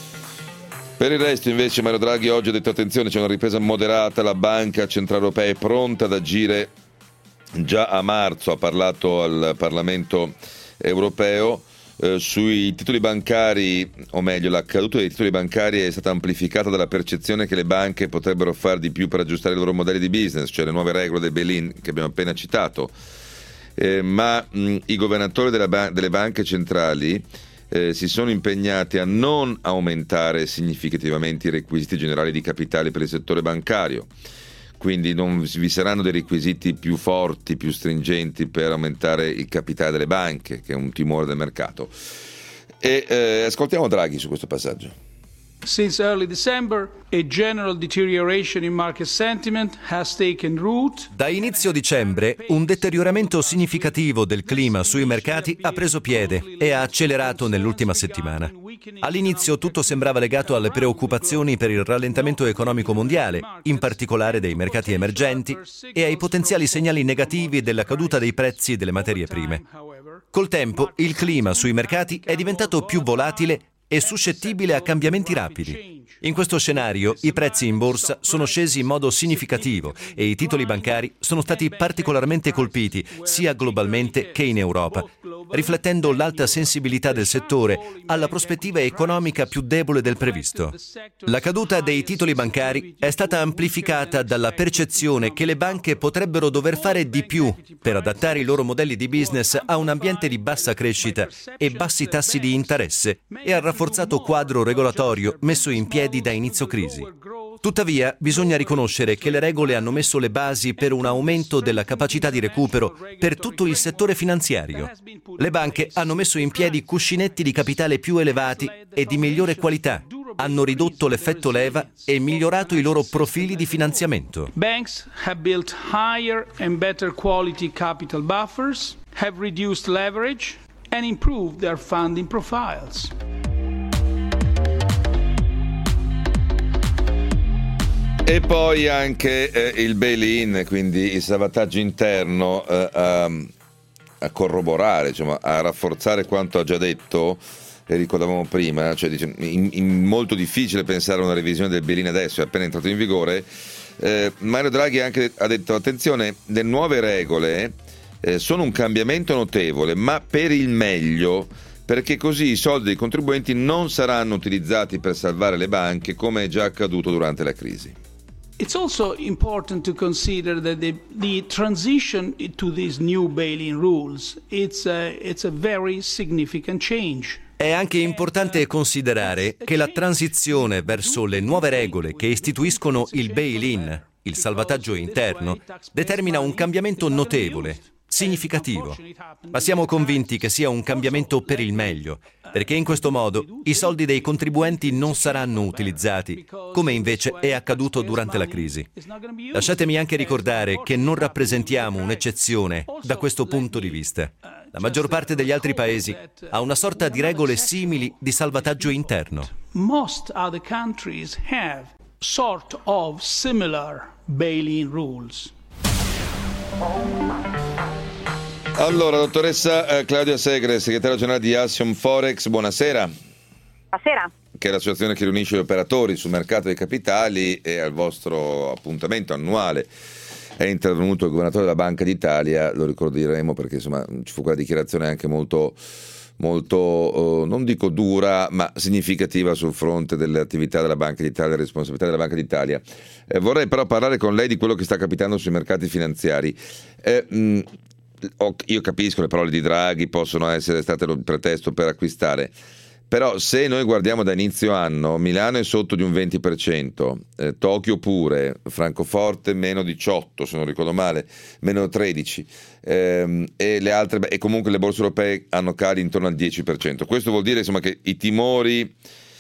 Per il resto invece Mario Draghi oggi ha detto attenzione, c'è una ripresa moderata, la Banca Centrale Europea è pronta ad agire già a marzo, ha parlato al Parlamento europeo. Sui titoli bancari, o meglio la caduta dei titoli bancari è stata amplificata dalla percezione che le banche potrebbero fare di più per aggiustare i loro modelli di business, cioè le nuove regole del bail-in che abbiamo appena citato, ma i governatori delle banche centrali si sono impegnati a non aumentare significativamente i requisiti generali di capitale per il settore bancario. Quindi non vi saranno dei requisiti più forti, più stringenti per aumentare il capitale delle banche, che è un timore del mercato. E ascoltiamo Draghi su questo passaggio. Since early December, a general deterioration in market sentiment has taken root. Da inizio dicembre, un deterioramento significativo del clima sui mercati ha preso piede e ha accelerato nell'ultima settimana. All'inizio tutto sembrava legato alle preoccupazioni per il rallentamento economico mondiale, in particolare dei mercati emergenti, e ai potenziali segnali negativi della caduta dei prezzi delle materie prime. Col tempo, il clima sui mercati è diventato più volatile e suscettibile a cambiamenti rapidi. In questo scenario i prezzi in borsa sono scesi in modo significativo e i titoli bancari sono stati particolarmente colpiti sia globalmente che in Europa, riflettendo l'alta sensibilità del settore alla prospettiva economica più debole del previsto. La caduta dei titoli bancari è stata amplificata dalla percezione che le banche potrebbero dover fare di più per adattare i loro modelli di business a un ambiente di bassa crescita e bassi tassi di interesse e al rafforzato quadro regolatorio messo in piedi da inizio crisi. Tuttavia, bisogna riconoscere che le regole hanno messo le basi per un aumento della capacità di recupero per tutto il settore finanziario. Le banche hanno messo in piedi cuscinetti di capitale più elevati e di migliore qualità, hanno ridotto l'effetto leva e migliorato i loro profili di finanziamento. Banks have built higher and better quality capital buffers, have reduced leverage and improved their funding profiles. E poi anche il bail-in, quindi il salvataggio interno, a corroborare, insomma, a rafforzare quanto ha già detto, e ricordavamo prima, cioè molto difficile pensare a una revisione del bail-in adesso, è appena entrato in vigore. Mario Draghi anche ha detto attenzione, le nuove regole sono un cambiamento notevole, ma per il meglio, perché così i soldi dei contribuenti non saranno utilizzati per salvare le banche come è già accaduto durante la crisi. It's also important to consider that the transition to these new bail-in rules, it's a very significant change. È anche importante considerare che la transizione verso le nuove regole che istituiscono il bail-in, il salvataggio interno, determina un cambiamento notevole, significativo, ma siamo convinti che sia un cambiamento per il meglio, perché in questo modo i soldi dei contribuenti non saranno utilizzati, come invece è accaduto durante la crisi. Lasciatemi anche ricordare che non rappresentiamo un'eccezione da questo punto di vista. La maggior parte degli altri paesi ha una sorta di regole simili di salvataggio interno. Most other countries have sort of similar bail-in rules. Allora, dottoressa Claudia Segre, segretaria generale di Action Forex, buonasera. Buonasera. Che è l'associazione che riunisce gli operatori sul mercato dei capitali, e al vostro appuntamento annuale è intervenuto il governatore della Banca d'Italia, lo ricorderemo perché insomma ci fu quella dichiarazione anche molto non dico dura, ma significativa sul fronte delle attività della Banca d'Italia, delle responsabilità della Banca d'Italia. Vorrei però parlare con lei di quello che sta capitando sui mercati finanziari. Io capisco, le parole di Draghi possono essere state il pretesto per acquistare, però se noi guardiamo da inizio anno, Milano è sotto di un 20%, Tokyo pure, Francoforte meno 18, se non ricordo male, meno 13, e le altre, e comunque le borse europee hanno cali intorno al 10%. Questo vuol dire insomma che i timori,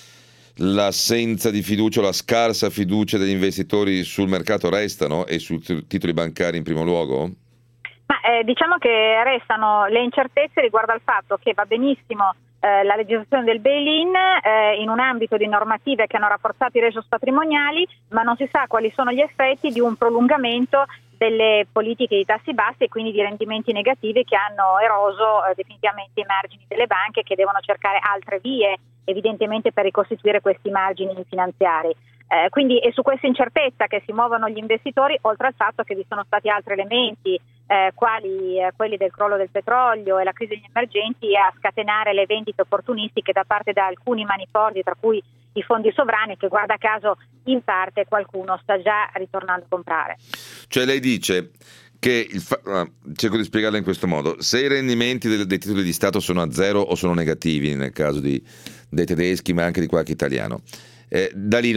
l'assenza di fiducia, la scarsa fiducia degli investitori sul mercato restano, e sui titoli bancari in primo luogo? Ma diciamo che restano le incertezze riguardo al fatto che va benissimo la legislazione del bail-in in un ambito di normative che hanno rafforzato i resos patrimoniali, ma non si sa quali sono gli effetti di un prolungamento delle politiche di tassi bassi e quindi di rendimenti negativi che hanno eroso definitivamente i margini delle banche, che devono cercare altre vie evidentemente per ricostituire questi margini finanziari. Quindi è su questa incertezza che si muovono gli investitori, oltre al fatto che vi sono stati altri elementi quali quelli del crollo del petrolio e la crisi degli emergenti a scatenare le vendite opportunistiche da parte di alcuni maniporti, tra cui i fondi sovrani, che guarda caso in parte qualcuno sta già ritornando a comprare. Cioè lei dice che cerco di spiegarla in questo modo: se i rendimenti dei titoli di Stato sono a zero o sono negativi nel caso dei tedeschi ma anche di qualche italiano, da lì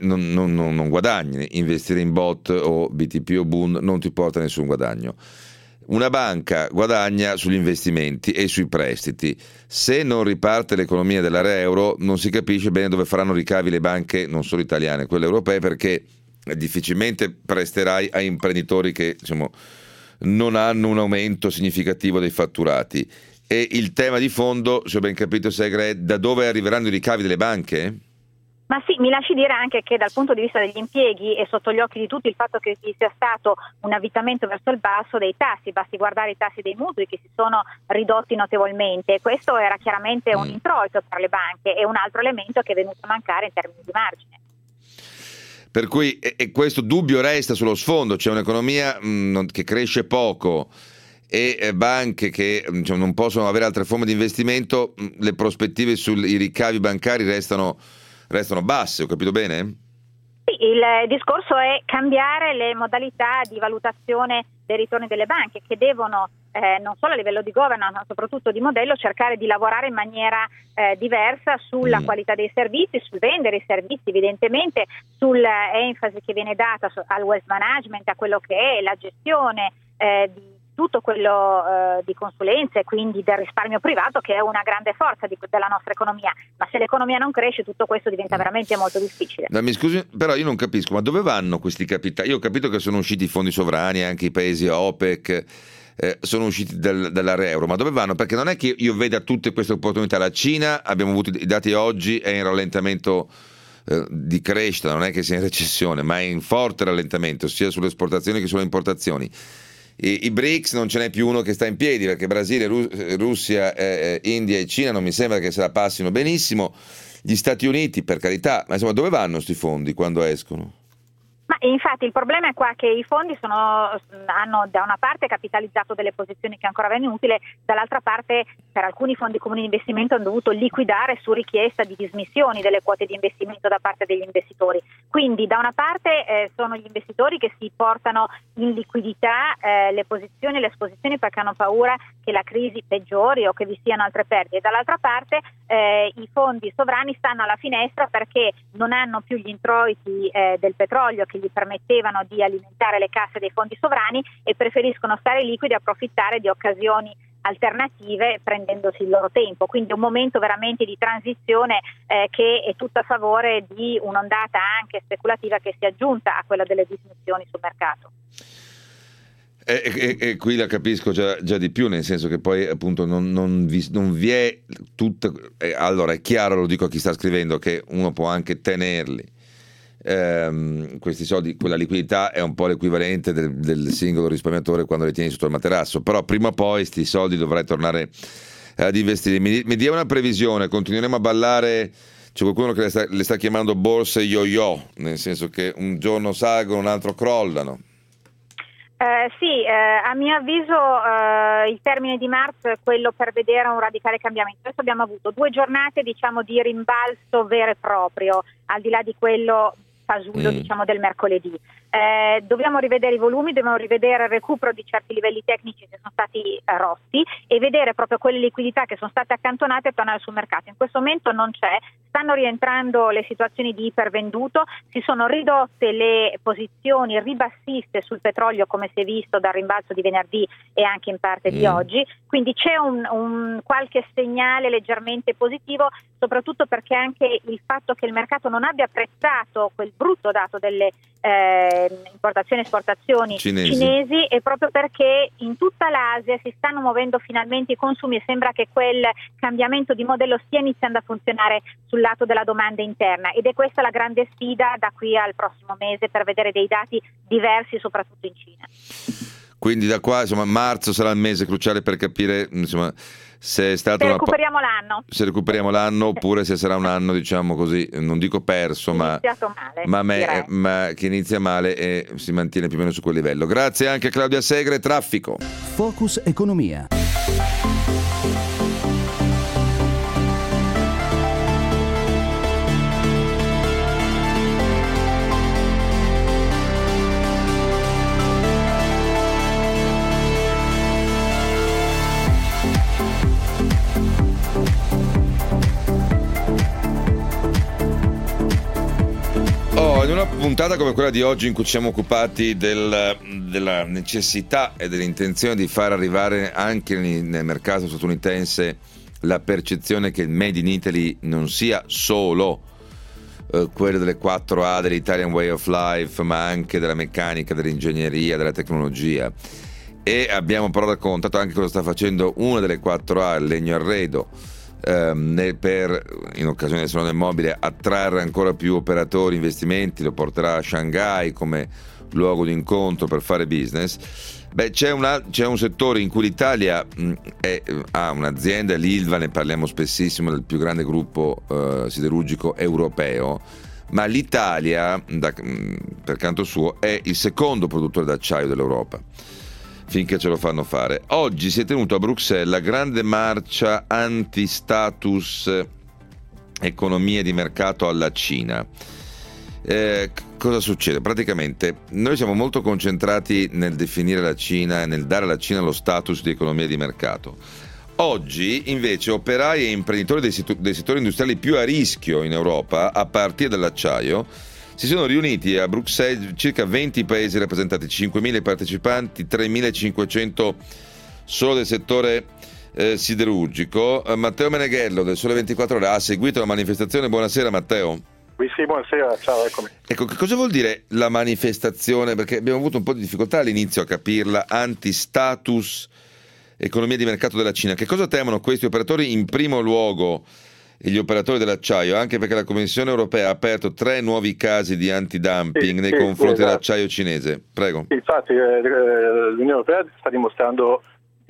non guadagni. Investire in bot o BTP o Bund non ti porta nessun guadagno. Una banca guadagna sugli investimenti e sui prestiti. Se non riparte l'economia dell'area euro, non si capisce bene dove faranno ricavi le banche, non solo italiane, quelle europee, perché difficilmente presterai a imprenditori che non hanno un aumento significativo dei fatturati. E il tema di fondo, se ho ben capito, Segre, è da dove arriveranno i ricavi delle banche? Ma sì, mi lasci dire anche che dal punto di vista degli impieghi è sotto gli occhi di tutti il fatto che ci sia stato un avvitamento verso il basso dei tassi. Basti guardare i tassi dei mutui che si sono ridotti notevolmente. Questo era chiaramente un introito per le banche e un altro elemento che è venuto a mancare in termini di margine. Per cui questo dubbio resta sullo sfondo. C'è un'economia che cresce poco e banche che non possono avere altre forme di investimento. Le prospettive sui ricavi bancari restano basse, ho capito bene? Sì, il discorso è cambiare le modalità di valutazione dei ritorni delle banche, che devono non solo a livello di governance ma soprattutto di modello cercare di lavorare in maniera diversa sulla qualità dei servizi, sul vendere i servizi, evidentemente sull'enfasi che viene data al wealth management, a quello che è la gestione di tutto quello di consulenza e quindi del risparmio privato, che è una grande forza della nostra economia. Ma se l'economia non cresce, tutto questo diventa veramente molto difficile. Mi scusi, però io non capisco, ma dove vanno questi capitali? Io ho capito che sono usciti i fondi sovrani, anche i paesi OPEC sono usciti dall'area euro, ma dove vanno? Perché non è che io veda tutte queste opportunità. La Cina, abbiamo avuto i dati oggi, è in rallentamento di crescita, non è che sia in recessione, ma è in forte rallentamento sia sulle esportazioni che sulle importazioni. I BRICS non ce n'è più uno che sta in piedi, perché Brasile, Russia, India e Cina non mi sembra che se la passino benissimo. Gli Stati Uniti, per carità, ma insomma, dove vanno sti fondi quando escono? Ma infatti il problema è qua che i fondi hanno da una parte capitalizzato delle posizioni che ancora avevano inutile, dall'altra parte per alcuni fondi comuni di investimento hanno dovuto liquidare su richiesta di dismissioni delle quote di investimento da parte degli investitori. Quindi da una parte sono gli investitori che si portano in liquidità le posizioni e le esposizioni perché hanno paura che la crisi peggiori o che vi siano altre perdite, dall'altra parte i fondi sovrani stanno alla finestra perché non hanno più gli introiti del petrolio che gli permettevano di alimentare le casse dei fondi sovrani e preferiscono stare liquidi e approfittare di occasioni alternative prendendosi il loro tempo. Quindi è un momento veramente di transizione che è tutto a favore di un'ondata anche speculativa che si è aggiunta a quella delle dismissioni sul mercato. E qui la capisco già di più, nel senso che poi appunto non vi è tutta... allora è chiaro, lo dico a chi sta scrivendo, che uno può anche tenerli questi soldi, quella liquidità è un po' l'equivalente del singolo risparmiatore quando li tieni sotto il materasso, però prima o poi sti soldi dovrai tornare ad investire. Mi dia una previsione, continueremo a ballare, c'è qualcuno che le sta chiamando borse yo-yo, nel senso che un giorno salgono, un altro crollano. Sì, a mio avviso il termine di marzo è quello per vedere un radicale cambiamento. Adesso abbiamo avuto 2 giornate, diciamo, di rimbalzo vero e proprio, al di là di quello fasullo, diciamo, del mercoledì. Dobbiamo rivedere i volumi, dobbiamo rivedere il recupero di certi livelli tecnici che sono stati rotti e vedere proprio quelle liquidità che sono state accantonate e tornare sul mercato. In questo momento non c'è, stanno rientrando le situazioni di ipervenduto, si sono ridotte le posizioni ribassiste sul petrolio, come si è visto dal rimbalzo di venerdì e anche in parte di oggi, quindi c'è un qualche segnale leggermente positivo, soprattutto perché anche il fatto che il mercato non abbia apprezzato quel brutto dato delle importazioni e esportazioni cinesi è proprio perché in tutta l'Asia si stanno muovendo finalmente i consumi e sembra che quel cambiamento di modello stia iniziando a funzionare sul lato della domanda interna, ed è questa la grande sfida da qui al prossimo mese per vedere dei dati diversi soprattutto in Cina. Quindi da qua, insomma, marzo sarà il mese cruciale per capire, insomma, se è stato se recuperiamo l'anno oppure se sarà un anno, diciamo così, non dico perso, ma che inizia male e si mantiene più o meno su quel livello. Grazie anche a Claudia Segre. Traffico. Focus Economia. In una puntata come quella di oggi, in cui ci siamo occupati della necessità e dell'intenzione di far arrivare anche nel mercato statunitense la percezione che il Made in Italy non sia solo quello delle 4A dell'Italian Way of Life, ma anche della meccanica, dell'ingegneria, della tecnologia. E abbiamo però raccontato anche cosa sta facendo una delle 4A, il Legno Arredo, per, in occasione del Salone del Mobile, attrarre ancora più operatori, investimenti, lo porterà a Shanghai come luogo di incontro per fare business. C'è un settore in cui l'Italia ha un'azienda, l'Ilva, ne parliamo spessissimo, del più grande gruppo siderurgico europeo, ma l'Italia, per canto suo, è il secondo produttore d'acciaio dell'Europa, finché ce lo fanno fare. Oggi si è tenuto a Bruxelles la grande marcia anti-status economia di mercato alla Cina. Cosa succede? Praticamente noi siamo molto concentrati nel definire la Cina e nel dare alla Cina lo status di economia di mercato. Oggi invece operai e imprenditori dei settori industriali più a rischio in Europa, a partire dall'acciaio, si sono riuniti a Bruxelles, circa 20 paesi rappresentati, 5.000 partecipanti, 3.500 solo del settore siderurgico. Matteo Meneghello del Sole 24 Ore ha seguito la manifestazione. Buonasera Matteo. Sì, buonasera, ciao, eccomi. Ecco, che cosa vuol dire la manifestazione? Perché abbiamo avuto un po' di difficoltà all'inizio a capirla, anti-status economia di mercato della Cina. Che cosa temono questi operatori? In primo luogo gli operatori dell'acciaio, anche perché la Commissione europea ha aperto 3 nuovi casi di antidumping nei confronti dell'acciaio cinese. Prego. Infatti l'Unione Europea sta dimostrando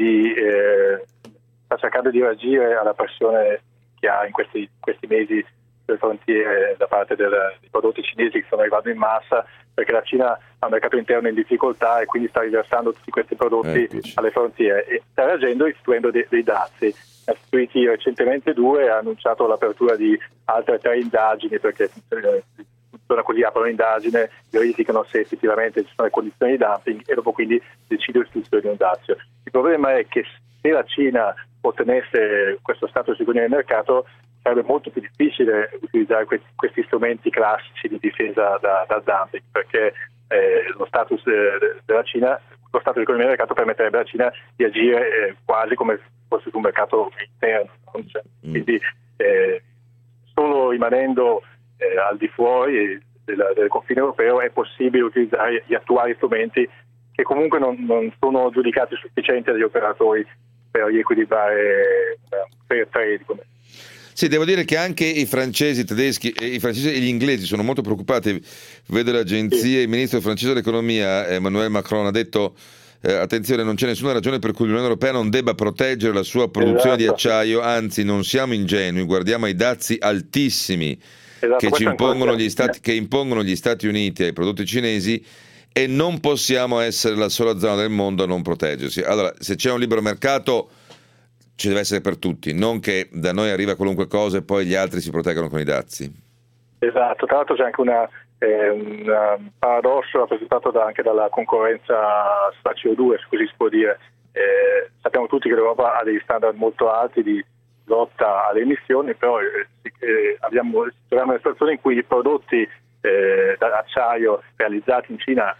sta cercando di reagire alla pressione che ha in questi mesi le frontiere da parte dei prodotti cinesi che stanno arrivando in massa, perché la Cina ha un mercato interno in difficoltà e quindi sta riversando tutti questi prodotti alle frontiere e sta reagendo istituendo dei dazi. Ha istituiti recentemente 2, ha annunciato l'apertura di altre 3 indagini, perché funziona così: aprono un'indagine, verificano se effettivamente ci sono le condizioni di dumping e dopo quindi decidono l'istituzione di un dazio. Il problema è che se la Cina ottenesse questo status di economia di mercato sarebbe molto più difficile utilizzare questi strumenti classici di difesa dal dumping, perché lo status della Cina, lo status di economia di mercato permetterebbe alla Cina di agire quasi come fosse un mercato interno, quindi solo rimanendo al di fuori del confine europeo è possibile utilizzare gli attuali strumenti che comunque non sono giudicati sufficienti dagli operatori per riequilibrare fair trade. Sì, devo dire che anche i francesi, i tedeschi, i francesi e gli inglesi sono molto preoccupati. Vedo le agenzie, il ministro francese dell'economia Emmanuel Macron ha detto attenzione, non c'è nessuna ragione per cui l'Unione Europea non debba proteggere la sua produzione di acciaio, anzi non siamo ingenui, guardiamo ai dazi altissimi che impongono gli Stati Uniti ai prodotti cinesi e non possiamo essere la sola zona del mondo a non proteggersi. Allora, se c'è un libero mercato ci deve essere per tutti, non che da noi arriva qualunque cosa e poi gli altri si proteggono con i dazi. Esatto, tra l'altro c'è anche un paradosso rappresentato anche dalla concorrenza sulla CO2, se così si può dire. Sappiamo tutti che l'Europa ha degli standard molto alti di lotta alle emissioni, però troviamo una situazione in cui i prodotti d'acciaio realizzati in Cina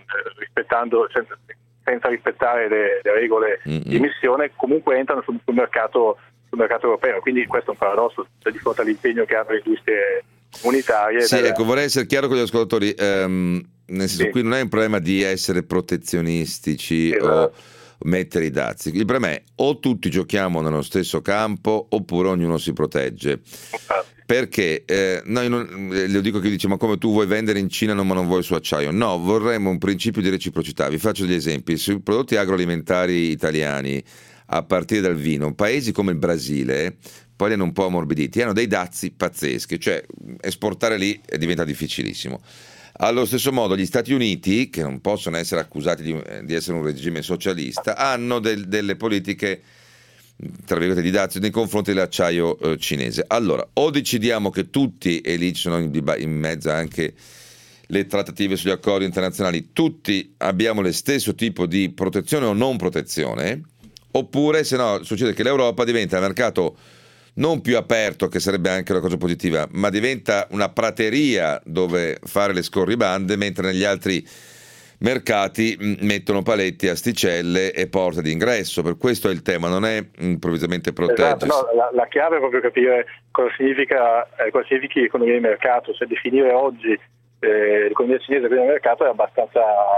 senza rispettare le regole di emissione comunque entrano sul mercato europeo, quindi questo è un paradosso di fronte all'impegno che hanno le industrie comunitarie. Sì, ecco, vorrei essere chiaro con gli ascoltatori, nel senso qui non è un problema di essere protezionistici o mettere i dazi, il problema è o tutti giochiamo nello stesso campo oppure ognuno si protegge. Perché noi lo dico che dice ma come tu vuoi vendere in Cina ma non vuoi su acciaio? No, vorremmo un principio di reciprocità. Vi faccio degli esempi: sui prodotti agroalimentari italiani, a partire dal vino, paesi come il Brasile poi li hanno un po' ammorbiditi, hanno dei dazi pazzeschi, cioè esportare lì diventa difficilissimo. Allo stesso modo gli Stati Uniti, che non possono essere accusati di essere un regime socialista, hanno delle politiche tra virgolette di dazi nei confronti dell'acciaio cinese. Allora, o decidiamo che tutti, e lì ci sono in mezzo anche le trattative sugli accordi internazionali, tutti abbiamo lo stesso tipo di protezione o non protezione, oppure se no succede che l'Europa diventa un mercato non più aperto, che sarebbe anche una cosa positiva, ma diventa una prateria dove fare le scorribande, mentre negli altri mercati mettono paletti, asticelle e porte d'ingresso. Per questo è il tema, non è improvvisamente proteggersi. Esatto, no, la chiave è proprio capire cosa significhi economia di mercato. Se definire oggi l'economia cinese economia di mercato è abbastanza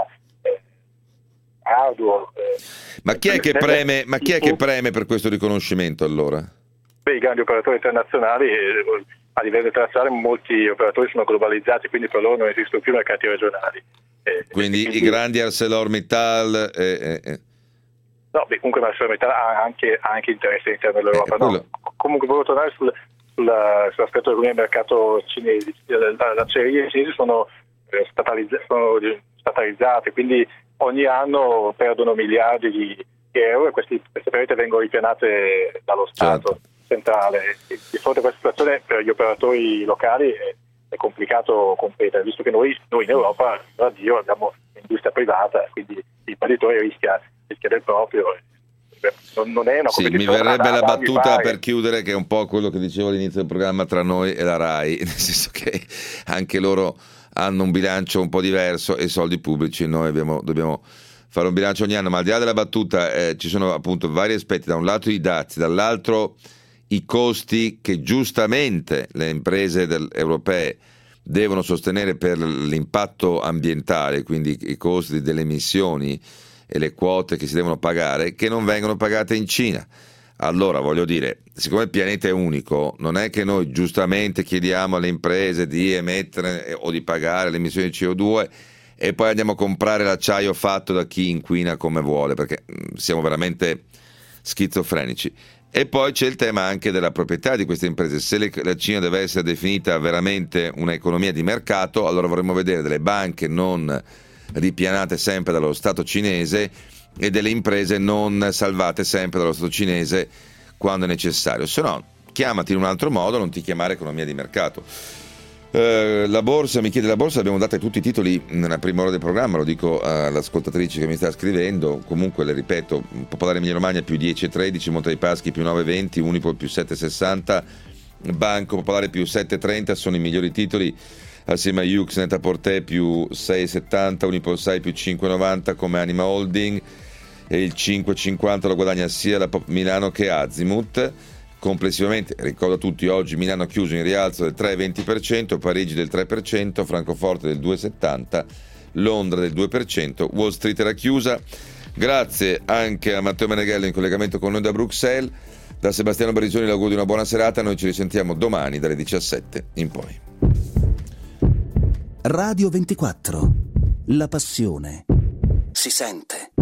arduo. Ma chi è che preme per questo riconoscimento allora? I grandi operatori internazionali, a livello internazionale molti operatori sono globalizzati, quindi per loro non esistono più mercati regionali. Quindi i grandi ArcelorMittal comunque ArcelorMittal ha anche interesse all'interno dell'Europa. Comunque volevo tornare sull'aspetto dell'economia del mercato cinese. Le acciaierie cinesi sono statalizzate, quindi ogni anno perdono miliardi di euro e queste perdite vengono ripianate dallo Stato centrale. Di fronte a questa situazione per gli operatori locali è complicato competere, visto che noi in Europa abbiamo un'industria privata, quindi l'imprenditore rischia del proprio. Non è una competizione. Sì, mi verrebbe la battuta per chiudere, che è un po' quello che dicevo all'inizio del programma tra noi e la RAI, nel senso che anche loro hanno un bilancio un po' diverso e soldi pubblici, noi dobbiamo fare un bilancio ogni anno, ma al di là della battuta ci sono appunto vari aspetti: da un lato i dazi, dall'altro i costi che giustamente le imprese europee devono sostenere per l'impatto ambientale, quindi i costi delle emissioni e le quote che si devono pagare, che non vengono pagate in Cina. Allora, voglio dire, siccome il pianeta è unico, non è che noi giustamente chiediamo alle imprese di emettere o di pagare le emissioni di CO2 e poi andiamo a comprare l'acciaio fatto da chi inquina come vuole, perché siamo veramente schizofrenici. E poi c'è il tema anche della proprietà di queste imprese. Se la Cina deve essere definita veramente un'economia di mercato, allora vorremmo vedere delle banche non ripianate sempre dallo Stato cinese e delle imprese non salvate sempre dallo Stato cinese quando è necessario. Se no, chiamati in un altro modo, non ti chiamare economia di mercato. La borsa, mi chiede la borsa, abbiamo dato tutti i titoli nella prima ora del programma, lo dico all'ascoltatrice che mi sta scrivendo. Comunque le ripeto: Popolare Emilia Romagna più 10,13, Monte dei Paschi più 9,20, Unipol più 7,60, Banco Popolare più 7,30 sono i migliori titoli, assieme a Yux, Net-a-Porter più 6,70, Unipol 6 più 5,90 come Anima Holding, e il 5,50 lo guadagna sia la Pop Milano che Azimut. Complessivamente, ricordo a tutti, oggi Milano ha chiuso in rialzo del 3,20%, Parigi del 3%, Francoforte del 2,70%, Londra del 2%, Wall Street era chiusa. Grazie anche a Matteo Meneghello in collegamento con noi da Bruxelles. Da Sebastiano Barrigioni l'augurio di una buona serata, noi ci risentiamo domani dalle 17 in poi. Radio 24, la passione si sente.